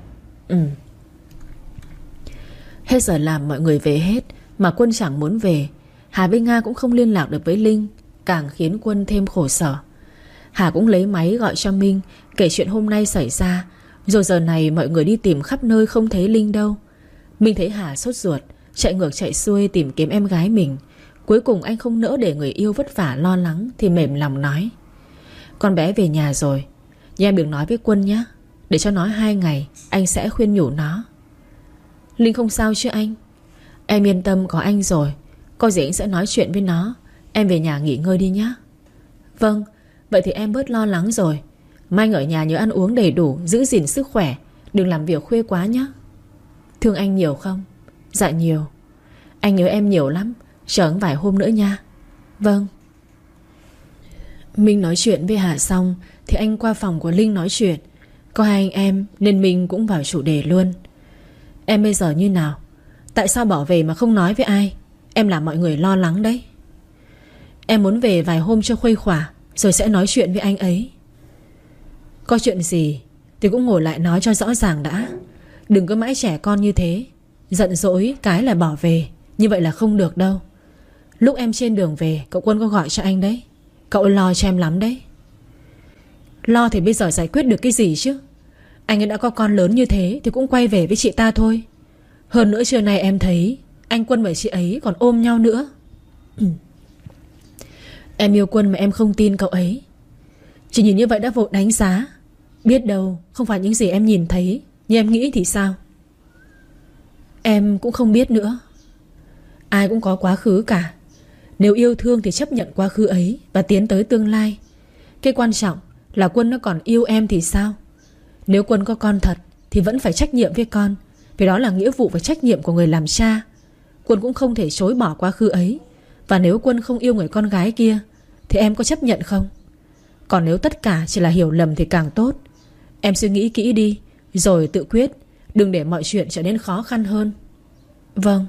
Hết giờ làm mọi người về hết, mà Quân chẳng muốn về. Hà với Nga cũng không liên lạc được với Linh, càng khiến Quân thêm khổ sở. Hà cũng lấy máy gọi cho Minh, kể chuyện hôm nay xảy ra. Rồi giờ này mọi người đi tìm khắp nơi không thấy Linh đâu. Minh thấy Hà sốt ruột, chạy ngược chạy xuôi tìm kiếm em gái mình. Cuối cùng anh không nỡ để người yêu vất vả lo lắng thì mềm lòng nói: Con bé về nhà rồi, nhưng em đừng nói với Quân nhé. Để cho nó 2 ngày, anh sẽ khuyên nhủ nó. Linh không sao chứ anh? Em yên tâm, có anh rồi. Có gì anh sẽ nói chuyện với nó. Em về nhà nghỉ ngơi đi nhé. Vâng, vậy thì em bớt lo lắng rồi. Mai anh ở nhà nhớ ăn uống đầy đủ, giữ gìn sức khỏe, đừng làm việc khuya quá nhé. Thương anh nhiều không? Dạ nhiều. Anh nhớ em nhiều lắm. Chờ vài hôm nữa nha. Vâng. Minh nói chuyện với Hà xong thì anh qua phòng của Linh nói chuyện. Có hai anh em nên Minh cũng vào chủ đề luôn. Em bây giờ như nào? Tại sao bỏ về mà không nói với ai? Em làm mọi người lo lắng đấy. Em muốn về vài hôm cho khuây khỏa, rồi sẽ nói chuyện với anh ấy. Có chuyện gì thì cũng ngồi lại nói cho rõ ràng đã. Đừng có mãi trẻ con như thế. Giận dỗi cái là bỏ về, như vậy là không được đâu. Lúc em trên đường về, cậu Quân có gọi cho anh đấy. Cậu lo cho em lắm đấy. Lo thì bây giờ giải quyết được cái gì chứ? Anh ấy đã có con lớn như thế thì cũng quay về với chị ta thôi. Hơn nữa trưa nay em thấy anh Quân và chị ấy còn ôm nhau nữa. Em yêu Quân mà em không tin cậu ấy. Chỉ nhìn như vậy đã vội đánh giá. Biết đâu không phải những gì em nhìn thấy như em nghĩ thì sao? Em cũng không biết nữa. Ai cũng có quá khứ cả. Nếu yêu thương thì chấp nhận quá khứ ấy và tiến tới tương lai. Cái quan trọng là Quân nó còn yêu em thì sao? Nếu Quân có con thật thì vẫn phải trách nhiệm với con, vì đó là nghĩa vụ và trách nhiệm của người làm cha. Quân cũng không thể chối bỏ quá khứ ấy. Và nếu Quân không yêu người con gái kia thì em có chấp nhận không? Còn nếu tất cả chỉ là hiểu lầm thì càng tốt. Em suy nghĩ kỹ đi rồi tự quyết. Đừng để mọi chuyện trở nên khó khăn hơn. Vâng.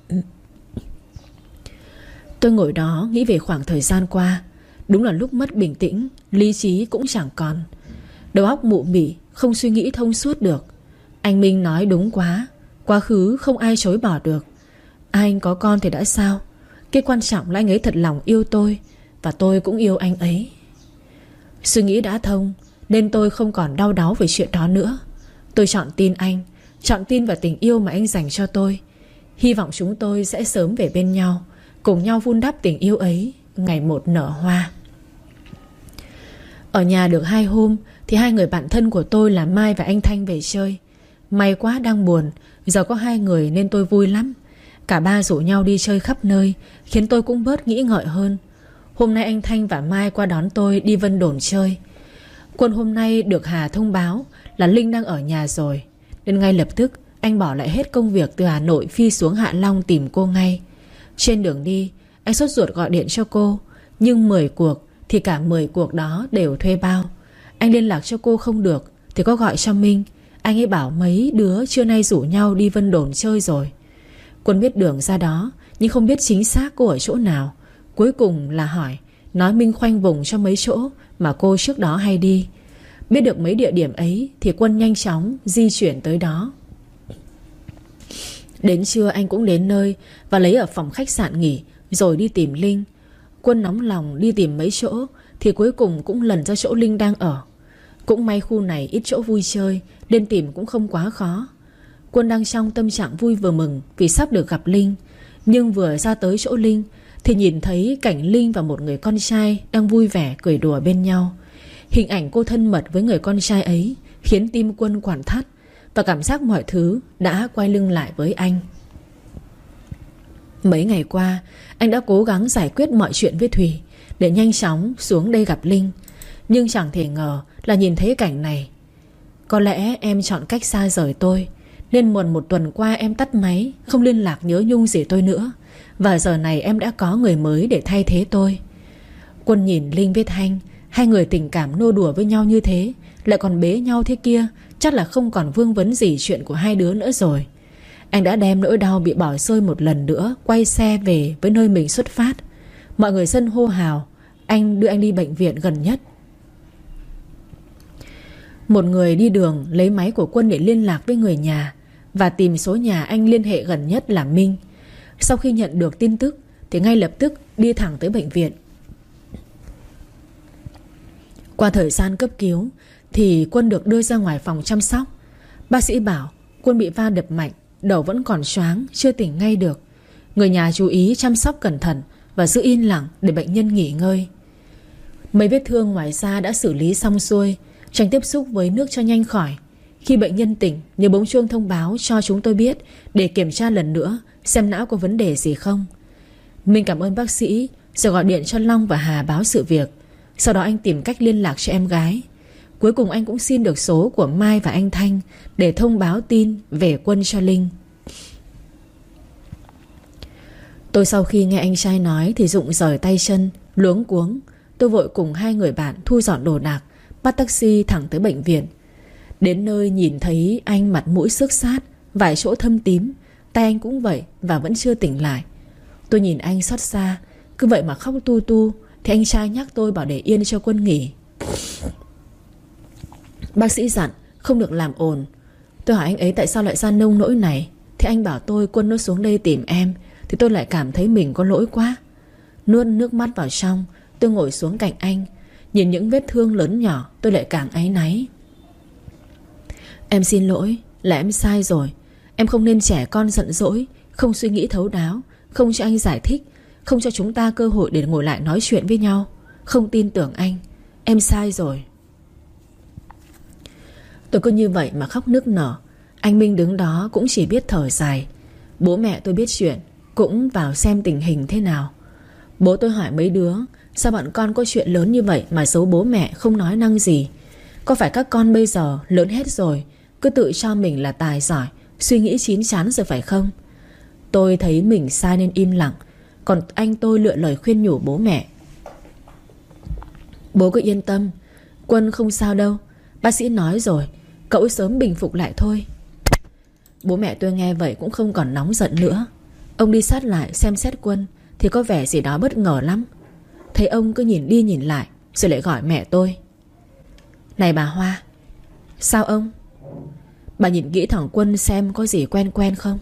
Tôi ngồi đó nghĩ về khoảng thời gian qua. Đúng là lúc mất bình tĩnh, lý trí cũng chẳng còn. Đầu óc mụ mị, không suy nghĩ thông suốt được. Anh Minh nói đúng quá. Quá khứ không ai chối bỏ được. Anh có con thì đã sao? Cái quan trọng là anh ấy thật lòng yêu tôi, và tôi cũng yêu anh ấy. Suy nghĩ đã thông nên tôi không còn đau đáu về chuyện đó nữa. Tôi chọn tin anh, chọn tin vào tình yêu mà anh dành cho tôi. Hy vọng chúng tôi sẽ sớm về bên nhau, cùng nhau vun đắp tình yêu ấy ngày một nở hoa. Ở nhà được 2 hôm thì 2 người bạn thân của tôi là Mai và anh Thanh về chơi. May quá đang buồn, giờ có 2 người nên tôi vui lắm. Cả ba rủ nhau đi chơi khắp nơi, khiến tôi cũng bớt nghĩ ngợi hơn. Hôm nay anh Thanh và Mai qua đón tôi đi Vân Đồn chơi. Quân hôm nay được Hà thông báo là Linh đang ở nhà rồi, nên ngay lập tức anh bỏ lại hết công việc từ Hà Nội phi xuống Hạ Long tìm cô ngay. Trên đường đi anh sốt ruột gọi điện cho cô, nhưng 10 cuộc thì cả 10 cuộc đó đều thuê bao. Anh liên lạc cho cô không được thì có gọi cho Minh. Anh ấy bảo mấy đứa trưa nay rủ nhau đi Vân Đồn chơi rồi. Quân biết đường ra đó nhưng không biết chính xác cô ở chỗ nào. Cuối cùng là hỏi, nói Minh khoanh vùng cho mấy chỗ mà cô trước đó hay đi. Biết được mấy địa điểm ấy thì Quân nhanh chóng di chuyển tới đó. Đến trưa anh cũng đến nơi và lấy ở phòng khách sạn nghỉ, rồi đi tìm Linh. Quân nóng lòng đi tìm mấy chỗ thì cuối cùng cũng lần ra chỗ Linh đang ở. Cũng may khu này ít chỗ vui chơi nên tìm cũng không quá khó. Quân đang trong tâm trạng vui vừa mừng vì sắp được gặp Linh. Nhưng vừa ra tới chỗ Linh thì nhìn thấy cảnh Linh và một người con trai đang vui vẻ cười đùa bên nhau. Hình ảnh cô thân mật với người con trai ấy khiến tim Quân quặn thắt, và cảm giác mọi thứ đã quay lưng lại với anh. Mấy ngày qua anh đã cố gắng giải quyết mọi chuyện với Thùy để nhanh chóng xuống đây gặp Linh. Nhưng chẳng thể ngờ là nhìn thấy cảnh này. Có lẽ em chọn cách xa rời tôi, nên một tuần qua em tắt máy, không liên lạc nhớ nhung gì tôi nữa. Và giờ này em đã có người mới để thay thế tôi. Quân nhìn Linh với Thanh, 2 người tình cảm nô đùa với nhau như thế, lại còn bế nhau thế kia, chắc là không còn vương vấn gì chuyện của 2 đứa nữa rồi. Anh đã đem nỗi đau bị bỏ rơi một lần nữa quay xe về với nơi mình xuất phát. Mọi người dân hô hào. Anh đưa anh đi bệnh viện gần nhất. Một người đi đường lấy máy của Quân để liên lạc với người nhà và tìm số nhà anh liên hệ gần nhất là Minh. Sau khi nhận được tin tức thì ngay lập tức đi thẳng tới bệnh viện. Qua thời gian cấp cứu thì Quân được đưa ra ngoài phòng chăm sóc. Bác sĩ bảo Quân bị va đập mạnh, đầu vẫn còn choáng, chưa tỉnh ngay được. Người nhà chú ý chăm sóc cẩn thận và giữ yên lặng để bệnh nhân nghỉ ngơi. Mấy vết thương ngoài da đã xử lý xong xuôi, tránh tiếp xúc với nước cho nhanh khỏi. Khi bệnh nhân tỉnh, nhớ bấm chuông thông báo cho chúng tôi biết để kiểm tra lần nữa xem não có vấn đề gì không. Mình cảm ơn bác sĩ, rồi gọi điện cho Long và Hà báo sự việc. Sau đó anh tìm cách liên lạc cho em gái. Cuối cùng anh cũng xin được số của Mai và anh Thanh để thông báo tin về Quân cho Linh. Tôi sau khi nghe anh trai nói thì rụng rời tay chân, luống cuống. tôi vội cùng hai người bạn thu dọn đồ đạc, bắt taxi thẳng tới bệnh viện. Đến nơi nhìn thấy anh mặt mũi xước xát, vài chỗ thâm tím, tay anh cũng vậy và vẫn chưa tỉnh lại. Tôi nhìn anh xót xa, cứ vậy mà khóc tu tu. Thì anh trai nhắc tôi bảo để yên cho Quân nghỉ. Bác sĩ dặn không được làm ồn. Tôi hỏi anh ấy tại sao lại ra nông nỗi này, thì anh bảo tôi Quân nó xuống đây tìm em. Thì tôi lại cảm thấy mình có lỗi quá. Nuốt nước mắt vào trong, tôi ngồi xuống cạnh anh. Nhìn những vết thương lớn nhỏ, tôi lại càng áy náy. Em xin lỗi, là em sai rồi. Em không nên trẻ con giận dỗi, không suy nghĩ thấu đáo, không cho anh giải thích, không cho chúng ta cơ hội để ngồi lại nói chuyện với nhau, không tin tưởng anh. Em sai rồi. Tôi cứ như vậy mà khóc nức nở. Anh Minh đứng đó cũng chỉ biết thở dài. Bố mẹ tôi biết chuyện, cũng vào xem tình hình thế nào. Bố tôi hỏi mấy đứa, sao bọn con có chuyện lớn như vậy mà giấu bố mẹ không nói năng gì? Có phải các con bây giờ lớn hết rồi, cứ tự cho mình là tài giỏi, suy nghĩ chín chắn rồi phải không? Tôi thấy mình sai nên im lặng. Còn anh tôi lựa lời khuyên nhủ bố mẹ. Bố cứ yên tâm, Quân không sao đâu. Bác sĩ nói rồi, cậu sớm bình phục lại thôi. Bố mẹ tôi nghe vậy cũng không còn nóng giận nữa. Ông đi sát lại xem xét Quân thì có vẻ gì đó bất ngờ lắm. Thấy ông cứ nhìn đi nhìn lại, rồi lại gọi mẹ tôi. Này bà Hoa. Sao ông? Bà nhìn kỹ thằng Quân xem có gì quen quen không.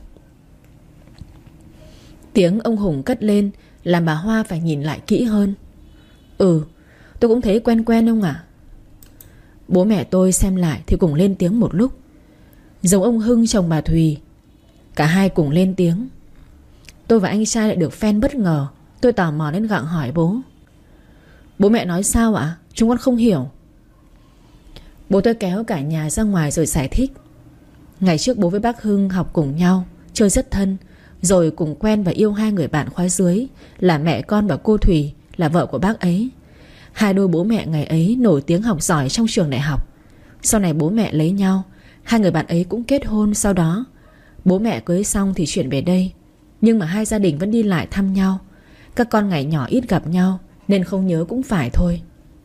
Tiếng ông Hùng cất lên làm bà Hoa phải nhìn lại kỹ hơn. Ừ, tôi cũng thấy quen quen ông ạ. Bố mẹ tôi xem lại thì cùng lên tiếng một lúc. Giống ông Hưng chồng bà Thùy. Cả hai cùng lên tiếng. Tôi và anh trai lại được phen bất ngờ. Tôi tò mò lên gặng hỏi bố. Bố mẹ nói sao ạ? Chúng con không hiểu. Bố tôi kéo cả nhà ra ngoài rồi giải thích. Ngày trước bố với bác Hưng học cùng nhau, chơi rất thân, rồi cùng quen và yêu hai người bạn khóa dưới là mẹ con và cô Thùy là vợ của bác ấy. Hai đôi bố mẹ ngày ấy nổi tiếng học giỏi trong trường đại học. Sau này bố mẹ lấy nhau, hai người bạn ấy cũng kết hôn. Sau đó bố mẹ cưới xong thì chuyển về đây. Nhưng mà hai gia đình vẫn đi lại thăm nhau. Các con ngày nhỏ ít gặp nhau nên không nhớ cũng phải thôi.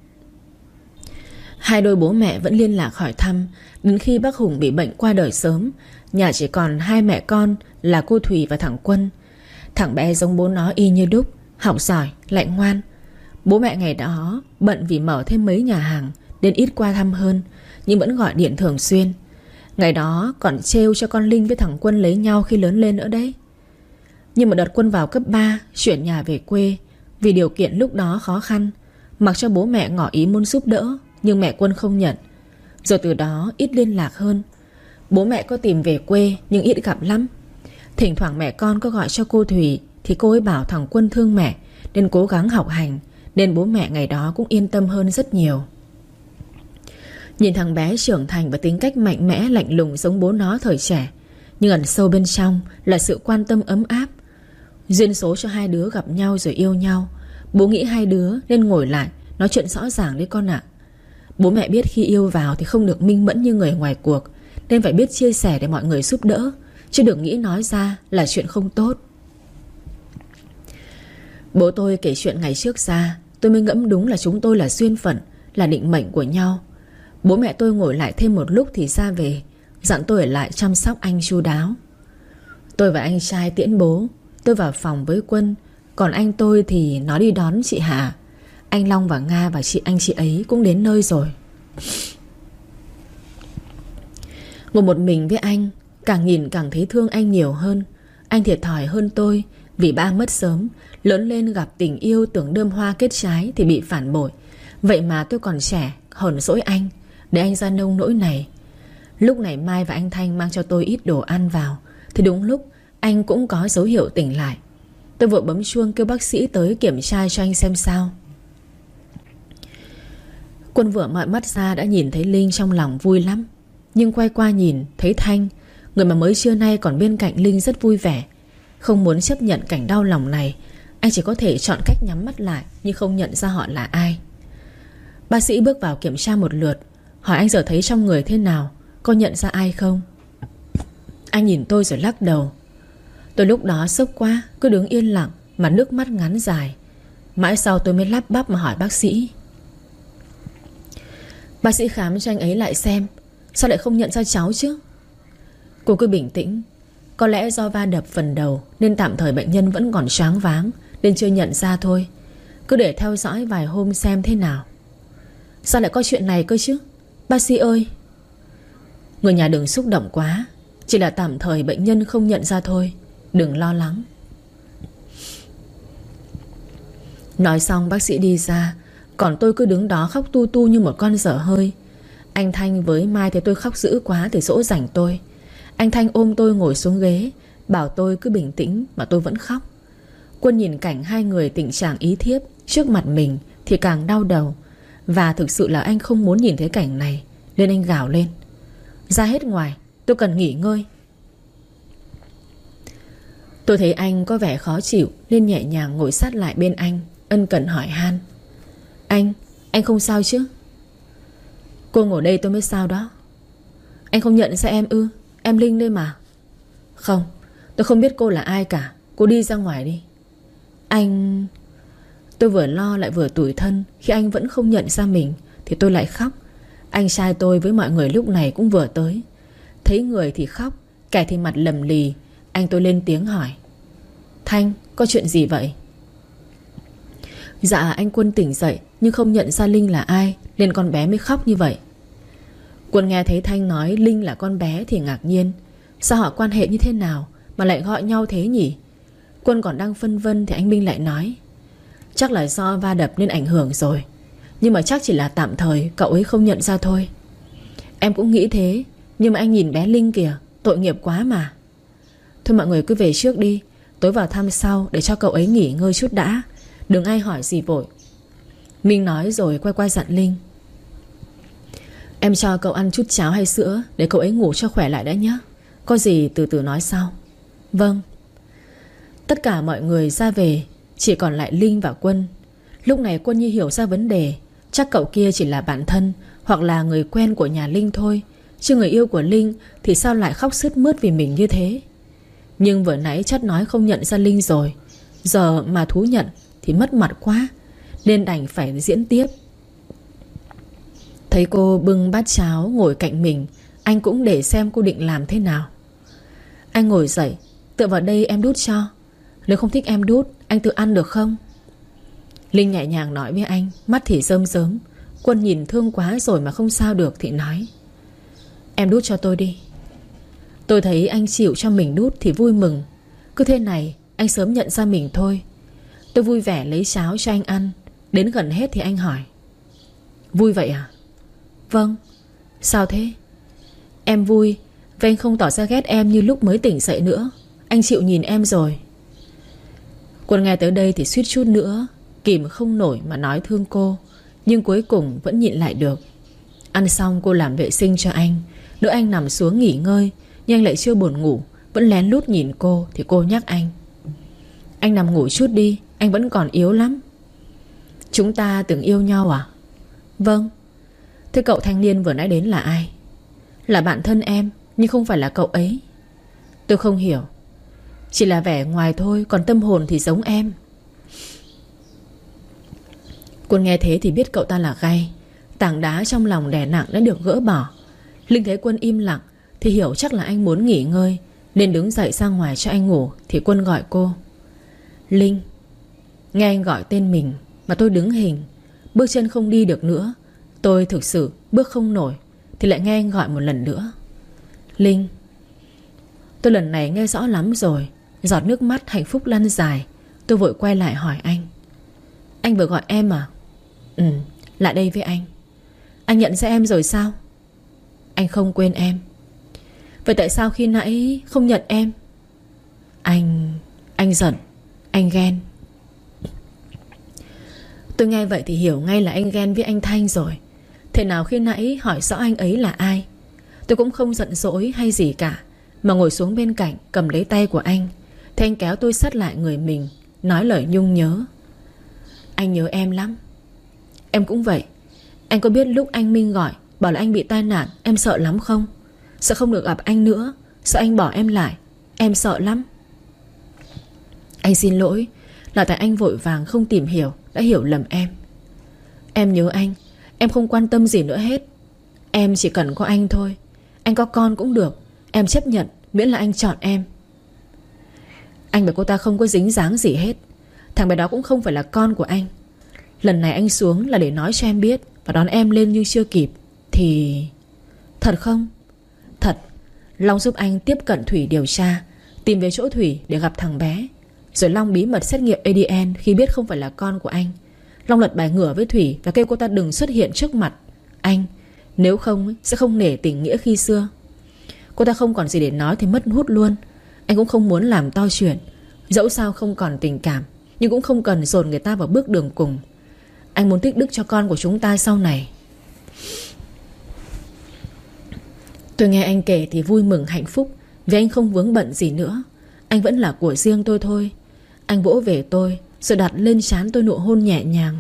Hai đôi bố mẹ vẫn liên lạc hỏi thăm. Đến khi bác Hùng bị bệnh qua đời sớm, nhà chỉ còn hai mẹ con là cô Thùy và thằng Quân. Thằng bé giống bố nó y như đúc, học giỏi, lại ngoan. Bố mẹ ngày đó bận vì mở thêm mấy nhà hàng nên ít qua thăm hơn, nhưng vẫn gọi điện thường xuyên. Ngày đó còn trêu cho con Linh với thằng Quân lấy nhau khi lớn lên nữa đấy. Nhưng mà đợt Quân vào cấp 3 chuyển nhà về quê, vì điều kiện lúc đó khó khăn, mặc cho bố mẹ ngỏ ý muốn giúp đỡ, nhưng mẹ Quân không nhận. Rồi từ đó ít liên lạc hơn. Bố mẹ có tìm về quê nhưng ít gặp lắm. Thỉnh thoảng mẹ con có gọi cho cô Thùy thì cô ấy bảo thằng Quân thương mẹ nên cố gắng học hành, nên bố mẹ ngày đó cũng yên tâm hơn rất nhiều. Nhìn thằng bé trưởng thành và tính cách mạnh mẽ lạnh lùng giống bố nó thời trẻ, nhưng ẩn sâu bên trong là sự quan tâm ấm áp. Duyên số cho hai đứa gặp nhau rồi yêu nhau. Bố nghĩ hai đứa nên ngồi lại nói chuyện rõ ràng đấy con ạ. Bố mẹ biết khi yêu vào thì không được minh mẫn như người ngoài cuộc, nên phải biết chia sẻ để mọi người giúp đỡ, chứ đừng nghĩ nói ra là chuyện không tốt. Bố tôi kể chuyện ngày trước ra, tôi mới ngẫm đúng là chúng tôi là duyên phận, là định mệnh của nhau. Bố mẹ tôi ngồi lại thêm một lúc thì ra về, dặn tôi ở lại chăm sóc anh chu đáo. Tôi và anh trai tiễn bố. Tôi vào phòng với Quân, còn anh tôi thì nó đi đón chị Hà. Anh Long và Nga và anh chị ấy cũng đến nơi rồi. Ngồi một mình với anh, càng nhìn càng thấy thương anh nhiều hơn. Anh thiệt thòi hơn tôi, vì ba mất sớm, lớn lên gặp tình yêu tưởng đơm hoa kết trái thì bị phản bội. Vậy mà tôi còn trẻ, hờn dỗi anh, để anh ra nông nỗi này. Lúc này Mai và anh Thanh mang cho tôi ít đồ ăn vào, thì đúng lúc anh cũng có dấu hiệu tỉnh lại. Tôi vội bấm chuông kêu bác sĩ tới kiểm tra cho anh xem sao. Quân vừa mở mắt ra đã nhìn thấy Linh, trong lòng vui lắm. Nhưng quay qua nhìn thấy Thanh, người mà mới trưa nay còn bên cạnh Linh, rất vui vẻ. Không muốn chấp nhận cảnh đau lòng này, anh chỉ có thể chọn cách nhắm mắt lại, nhưng không nhận ra họ là ai. Bác sĩ bước vào kiểm tra một lượt, hỏi anh giờ thấy trong người thế nào, có nhận ra ai không. Anh nhìn tôi rồi lắc đầu. Tôi lúc đó sốc quá, cứ đứng yên lặng mà nước mắt ngắn dài. Mãi sau tôi mới lắp bắp mà hỏi bác sĩ. Bác sĩ khám cho anh ấy lại xem, sao lại không nhận ra cháu chứ? Cô cứ bình tĩnh. Có lẽ do va đập phần đầu nên tạm thời bệnh nhân vẫn còn choáng váng, nên chưa nhận ra thôi. Cứ để theo dõi vài hôm xem thế nào. Sao lại có chuyện này cơ chứ? Bác sĩ ơi! Người nhà đừng xúc động quá. Chỉ là tạm thời bệnh nhân không nhận ra thôi. Đừng lo lắng. Nói xong bác sĩ đi ra. Còn tôi cứ đứng đó khóc tu tu như một con dở hơi. Anh Thanh với Mai thấy tôi khóc dữ quá thì dỗ dành tôi. Anh Thanh ôm tôi ngồi xuống ghế, bảo tôi cứ bình tĩnh, mà tôi vẫn khóc. Quân nhìn cảnh hai người tình trạng ý thiếp trước mặt mình thì càng đau đầu. Và thực sự là anh không muốn nhìn thấy cảnh này, nên anh gào lên: ra hết ngoài, tôi cần nghỉ ngơi. Tôi thấy anh có vẻ khó chịu nên nhẹ nhàng ngồi sát lại bên anh, ân cần hỏi han: Anh không sao chứ? Cô ngồi đây tôi mới sao đó. Anh không nhận ra em ư? Em Linh đây mà. Không, tôi không biết cô là ai cả. Cô đi ra ngoài đi. Anh... Tôi vừa lo lại vừa tủi thân. Khi anh vẫn không nhận ra mình thì tôi lại khóc. Anh trai tôi với mọi người lúc này cũng vừa tới. Thấy người thì khóc, kẻ thì mặt lầm lì. Anh tôi lên tiếng hỏi: Thanh, có chuyện gì vậy? Dạ anh Quân tỉnh dậy nhưng không nhận ra Linh là ai, nên con bé mới khóc như vậy. Quân nghe thấy Thanh nói Linh là con bé thì ngạc nhiên. Sao họ quan hệ như thế nào mà lại gọi nhau thế nhỉ? Quân còn đang phân vân thì anh Minh lại nói: chắc là do va đập nên ảnh hưởng rồi, nhưng mà chắc chỉ là tạm thời, cậu ấy không nhận ra thôi. Em cũng nghĩ thế, nhưng mà anh nhìn bé Linh kìa, tội nghiệp quá mà. Thôi mọi người cứ về trước đi, tối vào thăm sau để cho cậu ấy nghỉ ngơi chút đã. Đừng ai hỏi gì vội. Minh nói rồi quay qua dặn Linh: em cho cậu ăn chút cháo hay sữa để cậu ấy ngủ cho khỏe lại đã nhé. Có gì từ từ nói sau. Vâng. Tất cả mọi người ra về, chỉ còn lại Linh và Quân. Lúc này Quân như hiểu ra vấn đề. Chắc cậu kia chỉ là bạn thân hoặc là người quen của nhà Linh thôi, chứ người yêu của Linh thì sao lại khóc sướt mướt vì mình như thế. Nhưng vừa nãy Chất nói không nhận ra Linh rồi, giờ mà thú nhận thì mất mặt quá, nên đành phải diễn tiếp. Thấy cô bưng bát cháo ngồi cạnh mình, anh cũng để xem cô định làm thế nào. Anh ngồi dậy: tựa vào đây em đút cho. Nếu không thích em đút, anh tự ăn được không? Linh nhẹ nhàng nói với anh, mắt thì rơm rớm. Quân nhìn thương quá rồi mà không sao được thì nói: em đút cho tôi đi. Tôi thấy anh chịu cho mình đút thì vui mừng. Cứ thế này anh sớm nhận ra mình thôi. Tôi vui vẻ lấy cháo cho anh ăn. Đến gần hết thì anh hỏi: vui vậy à? Vâng. Sao thế? Em vui và anh không tỏ ra ghét em như lúc mới tỉnh dậy nữa. Anh chịu nhìn em rồi. Quân nghe tới đây thì suýt chút nữa kìm không nổi mà nói thương cô, nhưng cuối cùng vẫn nhịn lại được. Ăn xong cô làm vệ sinh cho anh, đỡ anh nằm xuống nghỉ ngơi. Nhưng anh lại chưa buồn ngủ, vẫn lén lút nhìn cô. Thì cô nhắc anh: anh nằm ngủ chút đi, anh vẫn còn yếu lắm. Chúng ta từng yêu nhau à? Vâng. Thế cậu thanh niên vừa nãy đến là ai? Là bạn thân em, nhưng không phải là cậu ấy. Tôi không hiểu. Chỉ là vẻ ngoài thôi, còn tâm hồn thì giống em. Quân nghe thế thì biết cậu ta là gay. Tảng đá trong lòng đè nặng đã được gỡ bỏ. Linh thấy Quân im lặng thì hiểu chắc là anh muốn nghỉ ngơi, nên đứng dậy ra ngoài cho anh ngủ. Thì Quân gọi cô: Linh. Nghe anh gọi tên mình mà tôi đứng hình, bước chân không đi được nữa. Tôi thực sự bước không nổi. Thì lại nghe anh gọi một lần nữa: Linh. Tôi lần này nghe rõ lắm rồi. Giọt nước mắt hạnh phúc lăn dài. Tôi vội quay lại hỏi anh: anh vừa gọi em à? Ừ, lại đây với anh. Anh nhận ra em rồi sao? Anh không quên em. Vậy tại sao khi nãy không nhận em? Anh giận. Anh ghen. Tôi nghe vậy thì hiểu ngay là anh ghen với anh Thanh rồi. Thế nào khi nãy hỏi rõ anh ấy là ai. Tôi cũng không giận dỗi hay gì cả, mà ngồi xuống bên cạnh cầm lấy tay của anh. Thế anh kéo tôi sát lại người mình, nói lời nhung nhớ: anh nhớ em lắm. Em cũng vậy. Anh có biết lúc anh Minh gọi bảo là anh bị tai nạn, em sợ lắm không? Sợ không được gặp anh nữa, sợ anh bỏ em lại. Em sợ lắm. Anh xin lỗi, là tại anh vội vàng không tìm hiểu đã hiểu lầm em. Em nhớ anh. Em không quan tâm gì nữa hết. Em chỉ cần có anh thôi. Anh có con cũng được. Em chấp nhận miễn là anh chọn em. Anh và cô ta không có dính dáng gì hết. Thằng bé đó cũng không phải là con của anh. Lần này anh xuống là để nói cho em biết và đón em lên nhưng chưa kịp. Thì... Thật không? Thật. Long giúp anh tiếp cận Thủy điều tra, tìm về chỗ Thủy để gặp thằng bé. Rồi Long bí mật xét nghiệm ADN khi biết không phải là con của anh. Long lật bài ngửa với Thủy và kêu cô ta đừng xuất hiện trước mặt anh, nếu không sẽ không nể tình nghĩa khi xưa. Cô ta không còn gì để nói thì mất hút luôn. Anh cũng không muốn làm to chuyện. Dẫu sao không còn tình cảm, nhưng cũng không cần dồn người ta vào bước đường cùng. Anh muốn tích đức cho con của chúng ta sau này. Tôi nghe anh kể thì vui mừng hạnh phúc, vì anh không vướng bận gì nữa. Anh vẫn là của riêng tôi thôi. Anh vỗ về tôi, rồi đặt lên trán tôi nụ hôn nhẹ nhàng.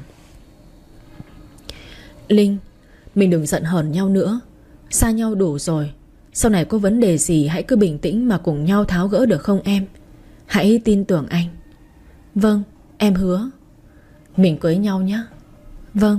Linh, mình đừng giận hờn nhau nữa. Xa nhau đủ rồi. Sau này có vấn đề gì hãy cứ bình tĩnh mà cùng nhau tháo gỡ được không em? Hãy tin tưởng anh. Vâng, em hứa. Mình cưới nhau nhé. Vâng.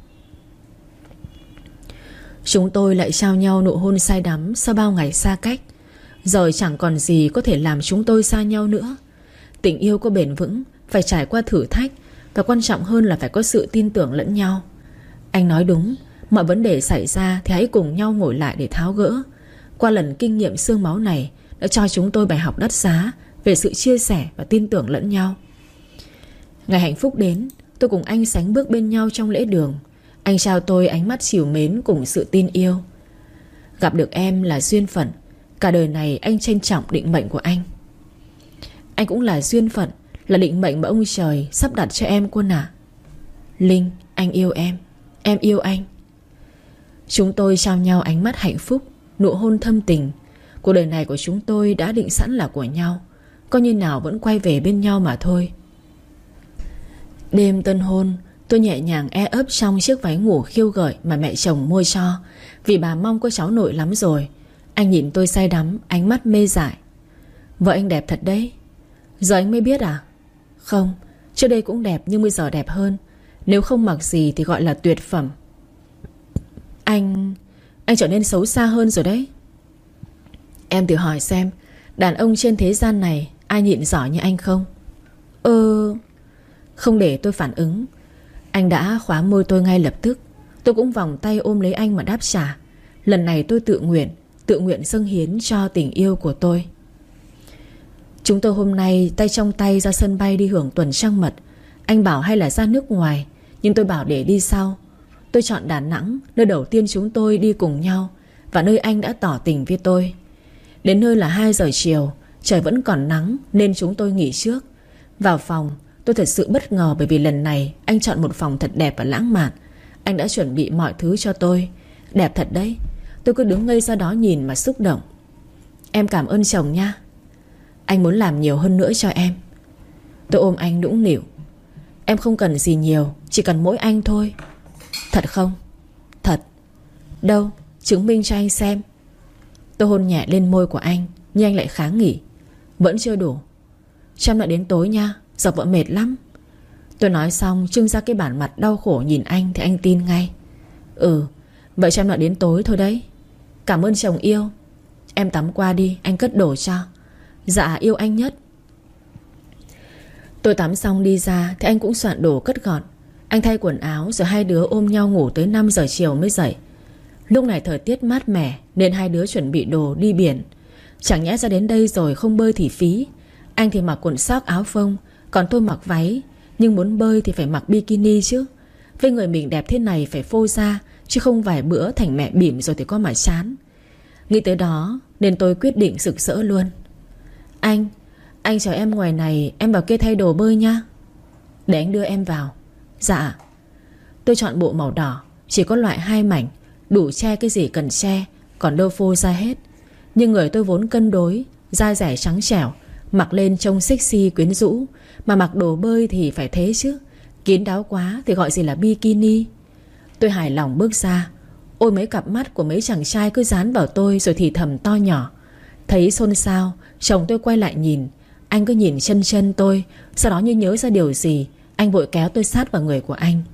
Chúng tôi lại trao nhau nụ hôn say đắm sau bao ngày xa cách. Giờ chẳng còn gì có thể làm chúng tôi xa nhau nữa. Tình yêu có bền vững phải trải qua thử thách, và quan trọng hơn là phải có sự tin tưởng lẫn nhau. Anh nói đúng. Mọi vấn đề xảy ra thì hãy cùng nhau ngồi lại để tháo gỡ. Qua lần kinh nghiệm xương máu này đã cho chúng tôi bài học đắt giá về sự chia sẻ và tin tưởng lẫn nhau. Ngày hạnh phúc đến, tôi cùng anh sánh bước bên nhau trong lễ đường. Anh trao tôi ánh mắt trìu mến cùng sự tin yêu. Gặp được em là duyên phận. Cả đời này anh trân trọng định mệnh của anh. Anh cũng là duyên phận, là định mệnh mà ông trời sắp đặt cho em quân ạ. Linh, anh yêu em yêu anh. Chúng tôi trao nhau ánh mắt hạnh phúc, nụ hôn thâm tình. Cuộc đời này của chúng tôi đã định sẵn là của nhau, có như nào vẫn quay về bên nhau mà thôi. Đêm tân hôn, tôi nhẹ nhàng e ấp trong chiếc váy ngủ khiêu gợi mà mẹ chồng mua cho, vì bà mong có cháu nội lắm rồi. Anh nhìn tôi say đắm, ánh mắt mê dại. Vợ anh đẹp thật đấy. Giờ anh mới biết à? Không, trước đây cũng đẹp nhưng bây giờ đẹp hơn. Nếu không mặc gì thì gọi là tuyệt phẩm. Anh trở nên xấu xa hơn rồi đấy. Em thử hỏi xem, đàn ông trên thế gian này ai nhịn giỏi như anh không? Không để tôi phản ứng, anh đã khóa môi tôi ngay lập tức. Tôi cũng vòng tay ôm lấy anh mà đáp trả. Lần này tôi tự nguyện dâng hiến cho tình yêu của tôi. Chúng tôi hôm nay tay trong tay ra sân bay đi hưởng tuần trăng mật. Anh bảo hay là ra nước ngoài, nhưng tôi bảo để đi sau. Tôi chọn Đà Nẵng, nơi đầu tiên chúng tôi đi cùng nhau, và nơi anh đã tỏ tình với tôi. Đến nơi là 2 giờ chiều, trời vẫn còn nắng nên chúng tôi nghỉ trước. Vào phòng, tôi thật sự bất ngờ bởi vì lần này anh chọn một phòng thật đẹp và lãng mạn. Anh đã chuẩn bị mọi thứ cho tôi. Đẹp thật đấy. Tôi cứ đứng ngây ra đó nhìn mà xúc động. Em cảm ơn chồng nha. Anh muốn làm nhiều hơn nữa cho em. Tôi ôm anh nũng nịu. Em không cần gì nhiều, chỉ cần mỗi anh thôi. Thật không? Thật. Đâu, chứng minh cho anh xem. Tôi hôn nhẹ lên môi của anh, nhưng anh lại kháng nghị. Vẫn chưa đủ. Cho em đợi đến tối nha, giờ vợ mệt lắm. Tôi nói xong trưng ra cái bản mặt đau khổ nhìn anh thì anh tin ngay. Vậy cho em đợi đến tối thôi đấy. Cảm ơn chồng yêu. Em tắm qua đi, anh cất đồ cho. Dạ, yêu anh nhất. Tôi tắm xong đi ra thì anh cũng soạn đồ cất gọn. Anh thay quần áo rồi hai đứa ôm nhau ngủ tới 5 giờ chiều mới dậy. Lúc này thời tiết mát mẻ nên hai đứa chuẩn bị đồ đi biển. Chẳng nhẽ ra đến đây rồi không bơi thì phí. Anh thì mặc quần sóc áo phông, còn tôi mặc váy. Nhưng muốn bơi thì phải mặc bikini chứ. Với người mình đẹp thế này phải phô ra, chứ không vài bữa thành mẹ bỉm rồi thì có mà chán. Nghĩ tới đó nên tôi quyết định rực rỡ luôn. Anh chờ em ngoài này, em vào kia thay đồ bơi nha. Để anh đưa em vào. Dạ. Tôi chọn bộ màu đỏ, chỉ có loại 2 mảnh, đủ che cái gì cần che, còn đâu phô ra hết. Nhưng người tôi vốn cân đối, da dẻ trắng trẻo, mặc lên trông sexy quyến rũ. Mà mặc đồ bơi thì phải thế chứ. Kín đáo quá thì gọi gì là bikini. Tôi hài lòng bước ra. Ôi mấy cặp mắt của mấy chàng trai cứ dán vào tôi rồi thì thầm to nhỏ. Thấy xôn xao, chồng tôi quay lại nhìn. Anh cứ nhìn chân tôi. Sau đó như nhớ ra điều gì, Anh vội kéo tôi sát vào người của anh.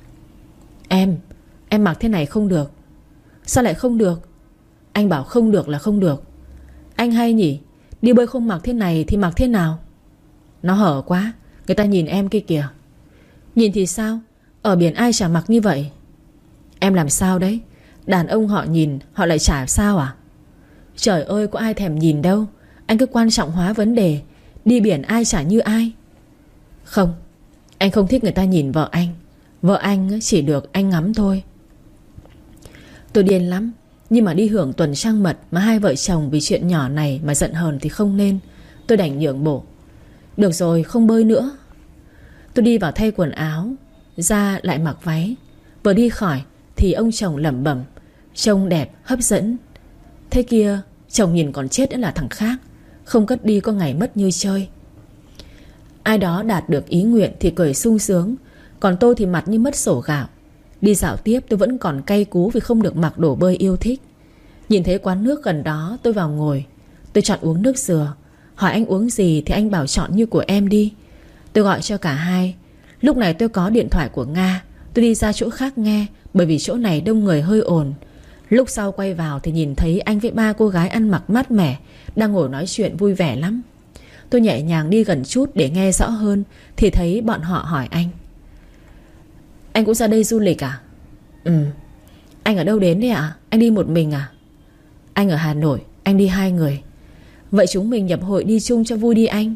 Em mặc thế này không được. Sao lại không được? Anh bảo không được là không được. Anh hay nhỉ, đi bơi không mặc thế này thì mặc thế nào? Nó hở quá, người ta nhìn em kia kìa. Nhìn thì sao? Ở biển ai chả mặc như vậy. Em làm sao đấy? Đàn ông họ nhìn họ lại chả sao à? Trời ơi, có ai thèm nhìn đâu. Anh cứ quan trọng hóa vấn đề. Đi biển ai chả như ai. Không, anh không thích người ta nhìn vợ anh. Vợ anh chỉ được anh ngắm thôi. Tôi điên lắm. Nhưng mà đi hưởng tuần trăng mật mà hai vợ chồng vì chuyện nhỏ này mà giận hờn thì không nên. Tôi đành nhượng bộ. Được rồi, không bơi nữa. Tôi đi vào thay quần áo, ra lại mặc váy. Vừa đi khỏi thì ông chồng lẩm bẩm: trông đẹp, hấp dẫn. Thế kia chồng nhìn còn chết đã là thằng khác. Không cất đi có ngày mất như chơi. Ai đó đạt được ý nguyện thì cười sung sướng. Còn tôi thì mặt như mất sổ gạo. Đi dạo tiếp tôi vẫn còn cay cú vì không được mặc đồ bơi yêu thích. Nhìn thấy quán nước gần đó tôi vào ngồi. Tôi chọn uống nước dừa. Hỏi anh uống gì thì anh bảo chọn như của em đi. Tôi gọi cho cả hai. Lúc này tôi có điện thoại của Nga. Tôi đi ra chỗ khác nghe, bởi vì chỗ này đông người hơi ồn. Lúc sau quay vào thì nhìn thấy anh với ba cô gái ăn mặc mát mẻ đang ngồi nói chuyện vui vẻ lắm. Tôi nhẹ nhàng đi gần chút để nghe rõ hơn thì thấy bọn họ hỏi anh: anh cũng ra đây du lịch à? Ừ. Anh ở đâu đến đấy ạ? Anh đi một mình à? Anh ở Hà Nội, anh đi 2 người. Vậy chúng mình nhập hội đi chung cho vui đi anh.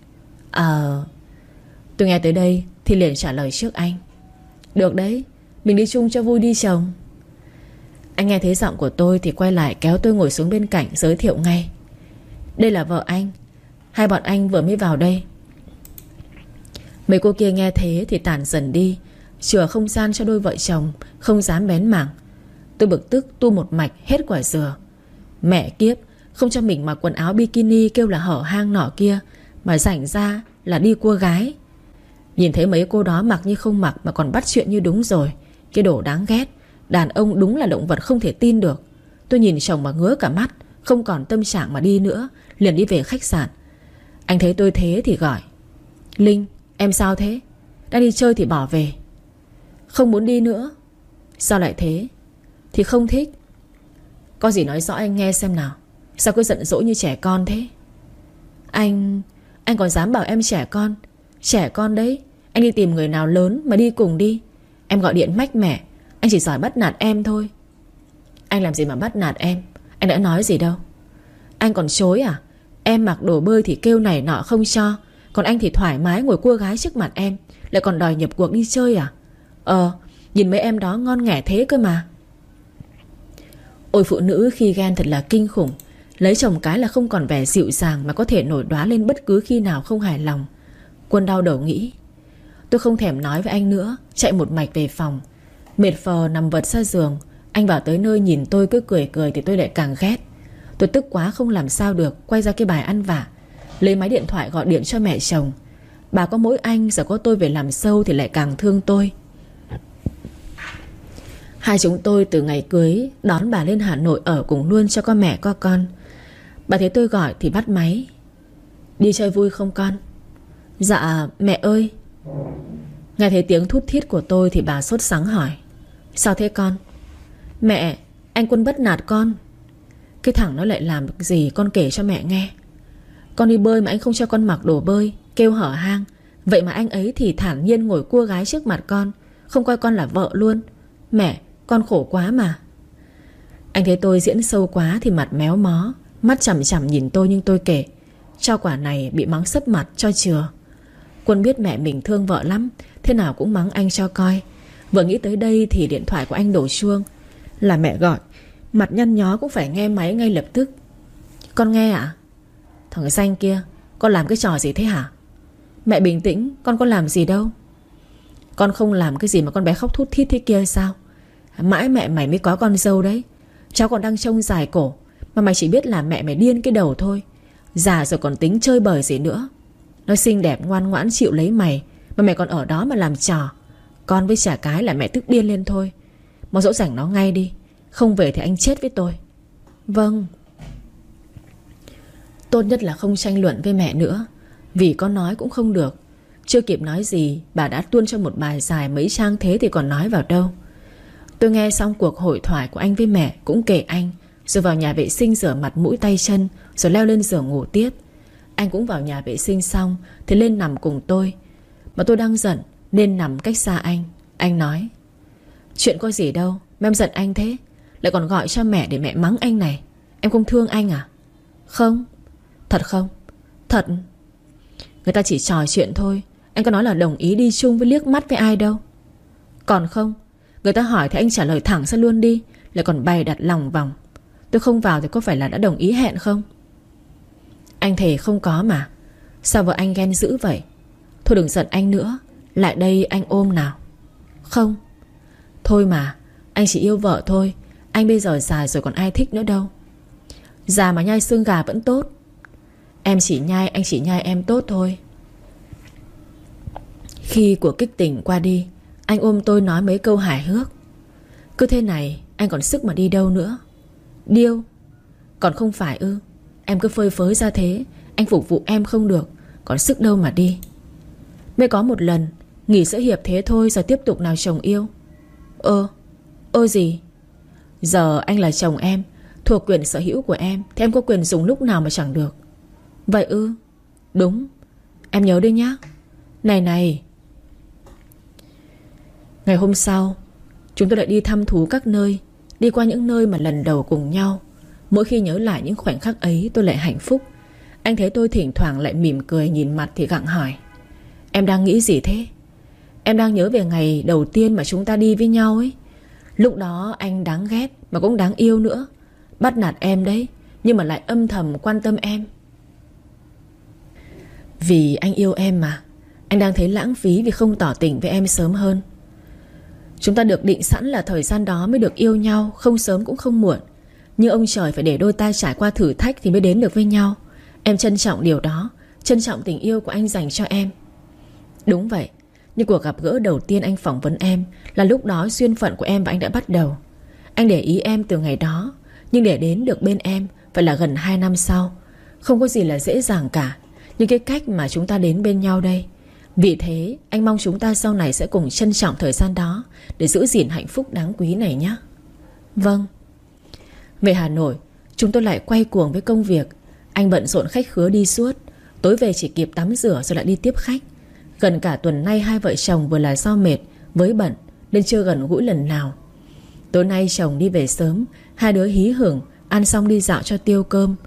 Tôi nghe tới đây thì liền trả lời trước anh: được đấy, mình đi chung cho vui đi chồng. Anh nghe thấy giọng của tôi thì quay lại kéo tôi ngồi xuống bên cạnh, giới thiệu ngay: đây là vợ anh. Hai bọn anh vừa mới vào đây. Mấy cô kia nghe thế thì tản dần đi, chừa không gian cho đôi vợ chồng, không dám bén mảng. Tôi bực tức tu một mạch hết quả dừa. Mẹ kiếp, không cho mình mặc quần áo bikini kêu là hở hang nọ kia, mà rảnh ra là đi cua gái. Nhìn thấy mấy cô đó mặc như không mặc mà còn bắt chuyện như đúng rồi. Cái đồ đáng ghét. Đàn ông đúng là động vật không thể tin được. Tôi nhìn chồng mà ngứa cả mắt, không còn tâm trạng mà đi nữa, liền đi về khách sạn. Anh thấy tôi thế thì gọi: Linh, em sao thế? Đang đi chơi thì bỏ về. Không muốn đi nữa. Sao lại thế? Thì không thích. Có gì nói rõ anh nghe xem nào. Sao cứ giận dỗi như trẻ con thế? Anh còn dám bảo em trẻ con? Trẻ con đấy. Anh đi tìm người nào lớn mà đi cùng đi. Em gọi điện mách mẹ. Anh chỉ giỏi bắt nạt em thôi. Anh làm gì mà bắt nạt em? Anh đã nói gì đâu. Anh còn chối à? Em mặc đồ bơi thì kêu này nọ không cho, còn anh thì thoải mái ngồi cua gái trước mặt em, lại còn đòi nhập cuộc đi chơi à? Nhìn mấy em đó ngon nghẻ thế cơ mà. Ôi phụ nữ khi ghen thật là kinh khủng. Lấy chồng cái là không còn vẻ dịu dàng, mà có thể nổi đoá lên bất cứ khi nào không hài lòng. Quân đau đầu nghĩ. Tôi không thèm nói với anh nữa, chạy một mạch về phòng. Mệt phờ nằm vật ra giường. Anh vào tới nơi nhìn tôi cứ cười cười thì tôi lại càng ghét. Tôi tức quá không làm sao được, quay ra cái bài ăn vạ, lấy máy điện thoại gọi điện cho mẹ chồng. Bà có mỗi anh, giờ có tôi về làm sâu thì lại càng thương tôi. Hai chúng tôi từ ngày cưới đón bà lên Hà Nội ở cùng luôn cho có mẹ có con. Bà thấy tôi gọi thì bắt máy. Đi chơi vui không con? Dạ mẹ ơi. Nghe thấy tiếng thút thít của tôi thì bà sốt sắng hỏi: sao thế con? Mẹ, anh Quân bắt nạt con. Cái thằng nó lại làm được gì con kể cho mẹ nghe. Con đi bơi mà anh không cho con mặc đồ bơi, kêu hở hang. Vậy mà anh ấy thì thản nhiên ngồi cua gái trước mặt con, không coi con là vợ luôn. Mẹ, con khổ quá mà. Anh thấy tôi diễn sâu quá thì mặt méo mó, mắt chằm chằm nhìn tôi nhưng tôi kể. Cho quả này bị mắng sấp mặt cho chừa. Quân biết mẹ mình thương vợ lắm, thế nào cũng mắng anh cho coi. Vừa nghĩ tới đây thì điện thoại của anh đổ chuông. Là mẹ gọi. Mặt nhăn nhó cũng phải nghe máy ngay lập tức. Con nghe ạ? Thằng xanh kia, con làm cái trò gì thế hả? Mẹ bình tĩnh, con có làm gì đâu. Con không làm cái gì mà con bé khóc thút thít thế kia sao? Mãi mẹ mày mới có con dâu đấy. Cháu còn đang trông dài cổ, mà mày chỉ biết là mẹ mày điên cái đầu thôi. Già rồi còn tính chơi bời gì nữa. Nó xinh đẹp ngoan ngoãn chịu lấy mày, mà mày còn ở đó mà làm trò. Con với chả cái là mẹ tức điên lên thôi. Mau dỗ dành nó ngay đi, không về thì anh chết với tôi. Vâng. Tốt nhất là không tranh luận với mẹ nữa, vì có nói cũng không được. Chưa kịp nói gì, bà đã tuôn cho một bài dài mấy trang thế thì còn nói vào đâu. Tôi nghe xong cuộc hội thoại của anh với mẹ, cũng kể anh, rồi vào nhà vệ sinh rửa mặt mũi tay chân, rồi leo lên giường ngủ tiếp. Anh cũng vào nhà vệ sinh xong thì lên nằm cùng tôi. Mà tôi đang giận nên nằm cách xa anh. Anh nói: chuyện có gì đâu mà em giận anh thế, lại còn gọi cho mẹ để mẹ mắng anh này. Em không thương anh à? Không. Thật không? Thật. Người ta chỉ trò chuyện thôi, anh có nói là đồng ý đi chung với liếc mắt với ai đâu. Còn không, người ta hỏi thì anh trả lời thẳng ra luôn đi, lại còn bày đặt lòng vòng. Tôi không vào thì có phải là đã đồng ý hẹn không? Anh thề không có mà. Sao vợ anh ghen dữ vậy? Thôi đừng giận anh nữa, lại đây anh ôm nào. Không. Thôi mà, anh chỉ yêu vợ thôi. Anh bây giờ già rồi còn ai thích nữa đâu. Già mà nhai xương gà vẫn tốt. Em chỉ nhai, anh chỉ nhai em tốt thôi. Khi cuộc kích tình qua đi, anh ôm tôi nói mấy câu hài hước. Cứ thế này anh còn sức mà đi đâu nữa. Điêu? Còn không phải ư? Em cứ phơi phới ra thế, anh phục vụ em không được, còn sức đâu mà đi. Mới có một lần nghỉ giữa hiệp thế thôi, rồi tiếp tục nào chồng yêu. Gì? Giờ anh là chồng em, thuộc quyền sở hữu của em, thì em có quyền dùng lúc nào mà chẳng được. Vậy ư? Đúng. Em nhớ đi nhá. Này. Ngày hôm sau, chúng tôi lại đi thăm thú các nơi, đi qua những nơi mà lần đầu cùng nhau. Mỗi khi nhớ lại những khoảnh khắc ấy, tôi lại hạnh phúc. Anh thấy tôi thỉnh thoảng lại mỉm cười, nhìn mặt thì gặng hỏi: em đang nghĩ gì thế? Em đang nhớ về ngày đầu tiên mà chúng ta đi với nhau ấy. Lúc đó anh đáng ghét mà cũng đáng yêu nữa. Bắt nạt em đấy, nhưng mà lại âm thầm quan tâm em. Vì anh yêu em mà. Anh đang thấy lãng phí vì không tỏ tình với em sớm hơn. Chúng ta được định sẵn là thời gian đó mới được yêu nhau, không sớm cũng không muộn. Nhưng ông trời phải để đôi ta trải qua thử thách thì mới đến được với nhau. Em trân trọng điều đó, trân trọng tình yêu của anh dành cho em. Đúng vậy. Nhưng cuộc gặp gỡ đầu tiên anh phỏng vấn em là lúc đó duyên phận của em và anh đã bắt đầu. Anh để ý em từ ngày đó, nhưng để đến được bên em phải là gần 2 năm sau. Không có gì là dễ dàng cả, nhưng cái cách mà chúng ta đến bên nhau đây. Vì thế anh mong chúng ta sau này sẽ cùng trân trọng thời gian đó, để giữ gìn hạnh phúc đáng quý này nhé. Vâng. Về Hà Nội, chúng tôi lại quay cuồng với công việc. Anh bận rộn khách khứa đi suốt, tối về chỉ kịp tắm rửa rồi lại đi tiếp khách. Gần cả tuần nay hai vợ chồng vừa là do mệt với bận nên chưa gần gũi lần nào. Tối nay chồng đi về sớm, hai đứa hí hửng ăn xong đi dạo cho tiêu cơm.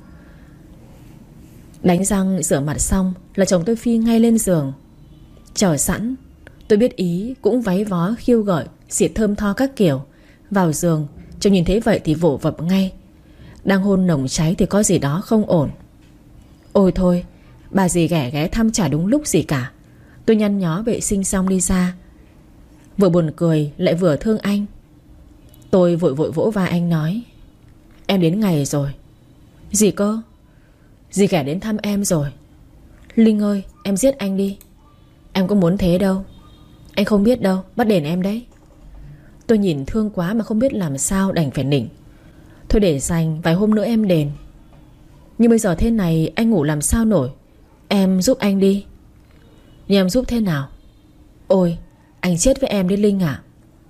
Đánh răng rửa mặt xong là chồng tôi phi ngay lên giường. Chờ sẵn. Tôi biết ý, cũng váy vó khiêu gợi, xịt thơm tho các kiểu. Vào giường, chồng nhìn thấy vậy thì vỗ vập ngay. Đang hôn nồng cháy thì có gì đó không ổn. Ôi thôi, bà dì ghé thăm chả đúng lúc gì cả. Tôi nhăn nhó vệ sinh xong đi ra. Vừa buồn cười lại vừa thương anh. Tôi vội vỗ vai anh nói: em đến ngày rồi. Gì cơ? Dì ghẻ đến thăm em rồi. Linh ơi, em giết anh đi. Em có muốn thế đâu. Anh không biết đâu, bắt đền em đấy. Tôi nhìn thương quá mà không biết làm sao, đành phải nịnh: thôi để dành vài hôm nữa em đền. Nhưng bây giờ thế này anh ngủ làm sao nổi. Em giúp anh đi. Nhưng em giúp thế nào? Ôi, anh chết với em đi Linh à.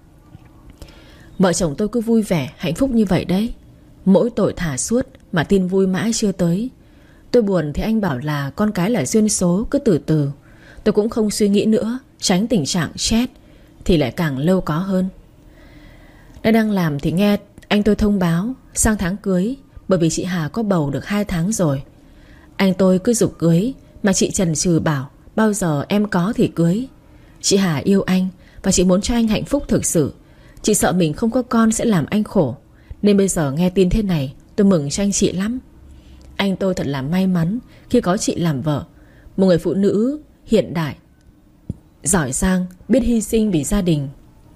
Vợ chồng tôi cứ vui vẻ, hạnh phúc như vậy đấy. Mỗi tội thả suốt mà tin vui mãi chưa tới. Tôi buồn thì anh bảo là con cái là duyên số, cứ từ từ. Tôi cũng không suy nghĩ nữa, tránh tình trạng stress thì lại càng lâu có hơn. Đang làm thì nghe anh tôi thông báo sang tháng cưới, bởi vì chị Hà có bầu được 2 tháng rồi. Anh tôi cứ giục cưới mà chị chần chừ bảo bao giờ em có thì cưới. Chị Hà yêu anh và chị muốn cho anh hạnh phúc thực sự. Chị sợ mình không có con sẽ làm anh khổ, nên bây giờ nghe tin thế này tôi mừng cho anh chị lắm. Anh tôi thật là may mắn khi có chị làm vợ, một người phụ nữ hiện đại, giỏi giang, biết hy sinh vì gia đình.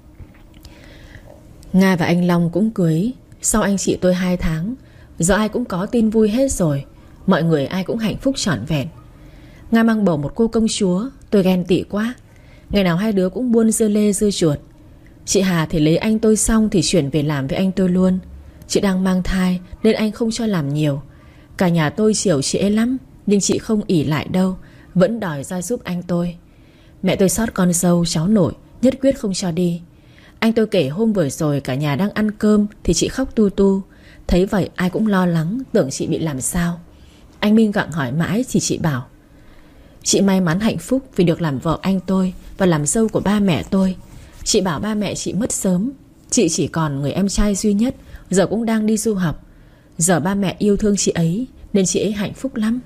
Nga và anh Long cũng cưới sau anh chị tôi 2 tháng. Giờ ai cũng có tin vui hết rồi. Mọi người ai cũng hạnh phúc trọn vẹn. Nga mang bầu một cô công chúa. Tôi ghen tị quá. Ngày nào hai đứa cũng buôn dưa lê dưa chuột. Chị Hà thì lấy anh tôi xong thì chuyển về làm với anh tôi luôn. Chị đang mang thai nên anh không cho làm nhiều. Cả nhà tôi chiều chị ấy lắm, nhưng chị không ỷ lại đâu, vẫn đòi ra giúp anh tôi. Mẹ tôi xót con dâu cháu nội, nhất quyết không cho đi. Anh tôi kể hôm vừa rồi cả nhà đang ăn cơm thì chị khóc tu tu. Thấy vậy ai cũng lo lắng, tưởng chị bị làm sao. Anh Minh gặng hỏi mãi thì chị bảo chị may mắn hạnh phúc vì được làm vợ anh tôi và làm dâu của ba mẹ tôi. Chị bảo ba mẹ chị mất sớm. Chị chỉ còn người em trai duy nhất, giờ cũng đang đi du học. Giờ ba mẹ yêu thương chị ấy nên chị ấy hạnh phúc lắm.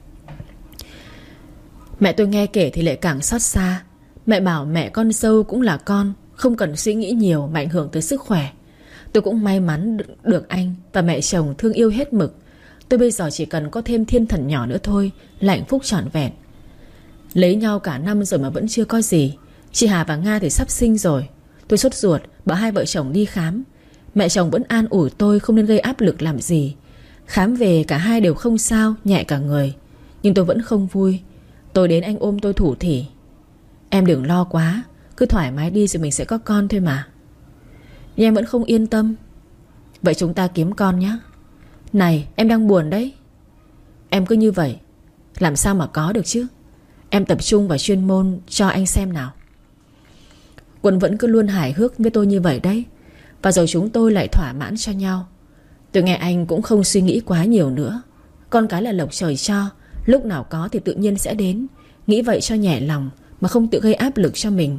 Mẹ tôi nghe kể thì lại càng xót xa. Mẹ bảo mẹ con dâu cũng là con, không cần suy nghĩ nhiều mà ảnh hưởng tới sức khỏe. Tôi cũng may mắn được anh và mẹ chồng thương yêu hết mực. Tôi bây giờ chỉ cần có thêm thiên thần nhỏ nữa thôi là hạnh phúc trọn vẹn. Lấy nhau cả năm rồi mà vẫn chưa có gì. Chị Hà và Nga thì sắp sinh rồi. Tôi sốt ruột bảo hai vợ chồng đi khám. Mẹ chồng vẫn an ủi tôi không nên gây áp lực làm gì. Khám về cả hai đều không sao, nhẹ cả người. Nhưng tôi vẫn không vui. Tôi đến anh ôm tôi thủ thỉ: em đừng lo quá, cứ thoải mái đi rồi mình sẽ có con thôi mà. Nhưng em vẫn không yên tâm. Vậy chúng ta kiếm con nhé. Này em đang buồn đấy. Em cứ như vậy làm sao mà có được chứ. Em tập trung vào chuyên môn cho anh xem nào. Quân vẫn cứ luôn hài hước với tôi như vậy đấy. Và rồi chúng tôi lại thỏa mãn cho nhau. Tôi nghe anh cũng không suy nghĩ quá nhiều nữa. Con cái là lộc trời cho, lúc nào có thì tự nhiên sẽ đến. Nghĩ vậy cho nhẹ lòng mà không tự gây áp lực cho mình.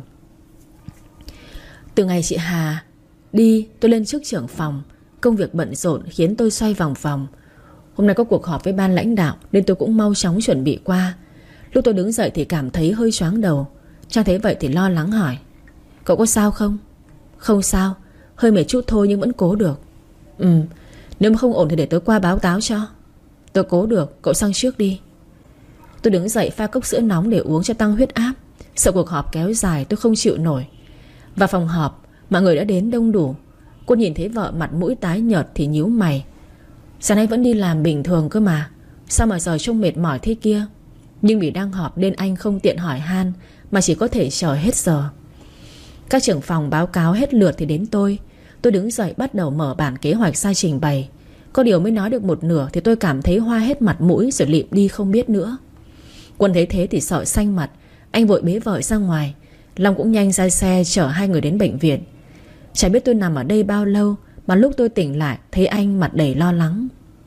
Từ ngày chị Hà đi tôi lên chức trưởng phòng. Công việc bận rộn khiến tôi xoay vòng vòng. Hôm nay có cuộc họp với ban lãnh đạo nên tôi cũng mau chóng chuẩn bị qua. Lúc tôi đứng dậy thì cảm thấy hơi choáng đầu. Trang thấy vậy thì lo lắng hỏi: cậu có sao không? Không sao, hơi mệt chút thôi nhưng vẫn cố được. Nếu mà không ổn thì để tôi qua báo cáo cho. Tôi cố được, cậu sang trước đi. Tôi đứng dậy pha cốc sữa nóng để uống cho tăng huyết áp. Sợ cuộc họp kéo dài tôi không chịu nổi. Vào phòng họp mọi người đã đến đông đủ. Cô nhìn thấy vợ mặt mũi tái nhợt thì nhíu mày. Sáng nay vẫn đi làm bình thường cơ mà, sao mà giờ trông mệt mỏi thế kia? Nhưng vì đang họp nên anh không tiện hỏi han, mà chỉ có thể chờ hết giờ. Các trưởng phòng báo cáo hết lượt thì đến tôi. Tôi đứng dậy bắt đầu mở bản kế hoạch ra trình bày. Có điều mới nói được một nửa thì tôi cảm thấy hoa hết mặt mũi rồi lịm đi không biết nữa. Quân thấy thế thì sợ xanh mặt. Anh vội bế vợ ra ngoài. Long cũng nhanh ra xe chở hai người đến bệnh viện. Chả biết tôi nằm ở đây bao lâu mà lúc tôi tỉnh lại thấy anh mặt đầy lo lắng.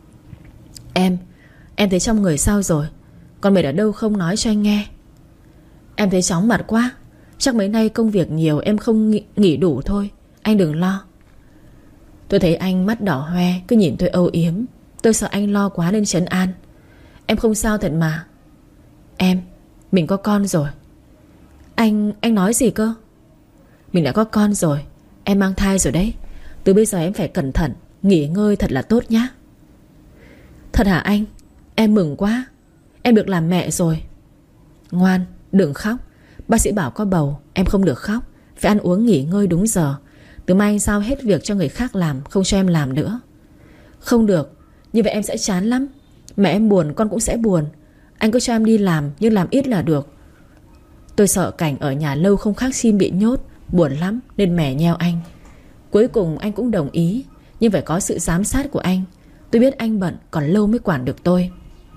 Em thấy trong người sao rồi? Còn mệt ở đâu không nói cho anh nghe? Em thấy chóng mặt quá. Chắc mấy nay công việc nhiều em không nghỉ đủ thôi. Anh đừng lo. Tôi thấy anh mắt đỏ hoe cứ nhìn tôi âu yếm. Tôi sợ anh lo quá nên trấn an: em không sao thật mà. Mình có con rồi. Anh nói gì cơ? Mình đã có con rồi. Em mang thai rồi đấy. Từ bây giờ em phải cẩn thận, nghỉ ngơi thật là tốt nhá. Thật hả anh? Em mừng quá. Em được làm mẹ rồi. Ngoan, đừng khóc. Bác sĩ bảo có bầu, em không được khóc. Phải ăn uống nghỉ ngơi đúng giờ. Từ mai anh giao hết việc cho người khác làm, không cho em làm nữa. Không được, như vậy em sẽ chán lắm. Mẹ em buồn, con cũng sẽ buồn. Anh cứ cho em đi làm, nhưng làm ít là được. Tôi sợ cảnh ở nhà lâu không khác chim bị nhốt, buồn lắm nên mè nheo anh. Cuối cùng anh cũng đồng ý, nhưng phải có sự giám sát của anh. Tôi biết anh bận, còn lâu mới quản được tôi.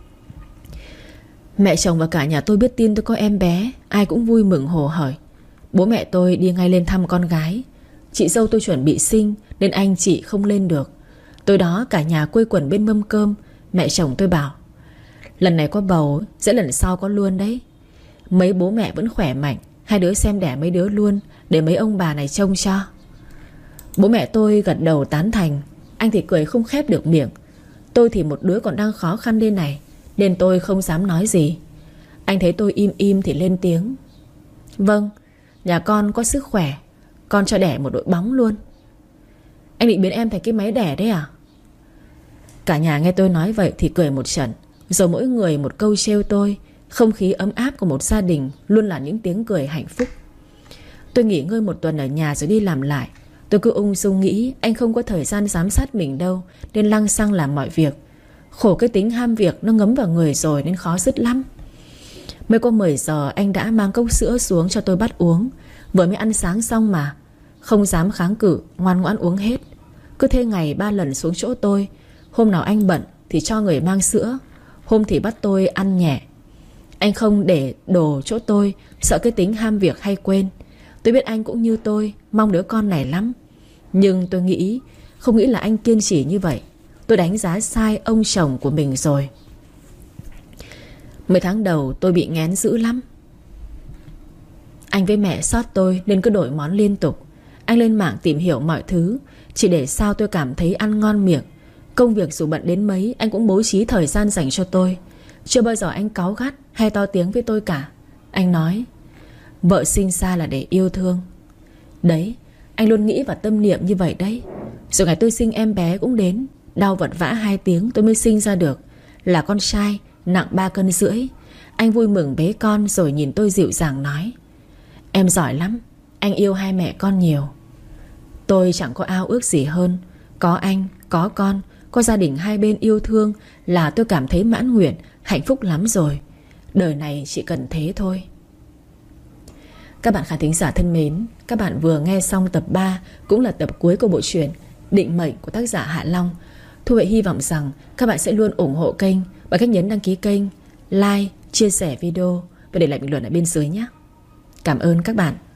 Mẹ chồng và cả nhà tôi biết tin tôi có em bé, ai cũng vui mừng hồ hởi. Bố mẹ tôi đi ngay lên thăm con gái. Chị dâu tôi chuẩn bị sinh nên anh chị không lên được. Tối đó cả nhà quây quần bên mâm cơm. Mẹ chồng tôi bảo: lần này có bầu, sẽ lần sau có luôn đấy. Mấy bố mẹ vẫn khỏe mạnh, hai đứa xem đẻ mấy đứa luôn, để mấy ông bà này trông cho. Bố mẹ tôi gật đầu tán thành. Anh thì cười không khép được miệng. Tôi thì một đứa còn đang khó khăn đây này, nên tôi không dám nói gì. Anh thấy tôi im im thì lên tiếng: vâng, nhà con có sức khỏe, con cho đẻ một đội bóng luôn. Anh định biến em thành cái máy đẻ đấy à? Cả nhà nghe tôi nói vậy thì cười một trận. Rồi mỗi người một câu trêu tôi. Không khí ấm áp của một gia đình luôn là những tiếng cười hạnh phúc. Tôi nghỉ ngơi một tuần ở nhà rồi đi làm lại. Tôi cứ ung dung nghĩ anh không có thời gian giám sát mình đâu, nên lăng xăng làm mọi việc. Khổ cái tính ham việc nó ngấm vào người rồi nên khó dứt lắm. Mới có 10 giờ anh đã mang cốc sữa xuống cho tôi bắt uống. Vừa mới ăn sáng xong mà. Không dám kháng cự, ngoan ngoãn uống hết. Cứ thế ngày 3 lần xuống chỗ tôi. Hôm nào anh bận thì cho người mang sữa, hôm thì bắt tôi ăn nhẹ. Anh không để đồ chỗ tôi, sợ cái tính ham việc hay quên. Tôi biết anh cũng như tôi, mong đứa con này lắm. Nhưng tôi không nghĩ là anh kiên trì như vậy. Tôi đánh giá sai ông chồng của mình rồi. 10 tháng đầu tôi bị nghén dữ lắm. Anh với mẹ xót tôi nên cứ đổi món liên tục. Anh lên mạng tìm hiểu mọi thứ, chỉ để sao tôi cảm thấy ăn ngon miệng. Công việc dù bận đến mấy, anh cũng bố trí thời gian dành cho tôi. Chưa bao giờ anh cáu gắt hay to tiếng với tôi cả. Anh nói vợ sinh ra là để yêu thương. Đấy, anh luôn nghĩ và tâm niệm như vậy đấy. Rồi ngày tôi sinh em bé cũng đến. Đau vật vã 2 tiếng tôi mới sinh ra được. Là con trai, nặng 3,5 cân. Anh vui mừng bế con rồi nhìn tôi dịu dàng nói: Em giỏi lắm, anh yêu hai mẹ con nhiều. Tôi chẳng có ao ước gì hơn. Có anh, có con, có gia đình hai bên yêu thương là tôi cảm thấy mãn nguyện, hạnh phúc lắm rồi. Đời này chỉ cần thế thôi. Các bạn khán thính giả thân mến, các bạn vừa nghe xong tập 3, cũng là tập cuối của bộ truyện Định Mệnh của tác giả Hạ Long. Thu Huệ hy vọng rằng các bạn sẽ luôn ủng hộ kênh bằng cách nhấn đăng ký kênh, like, chia sẻ video và để lại bình luận ở bên dưới nhé. Cảm ơn các bạn.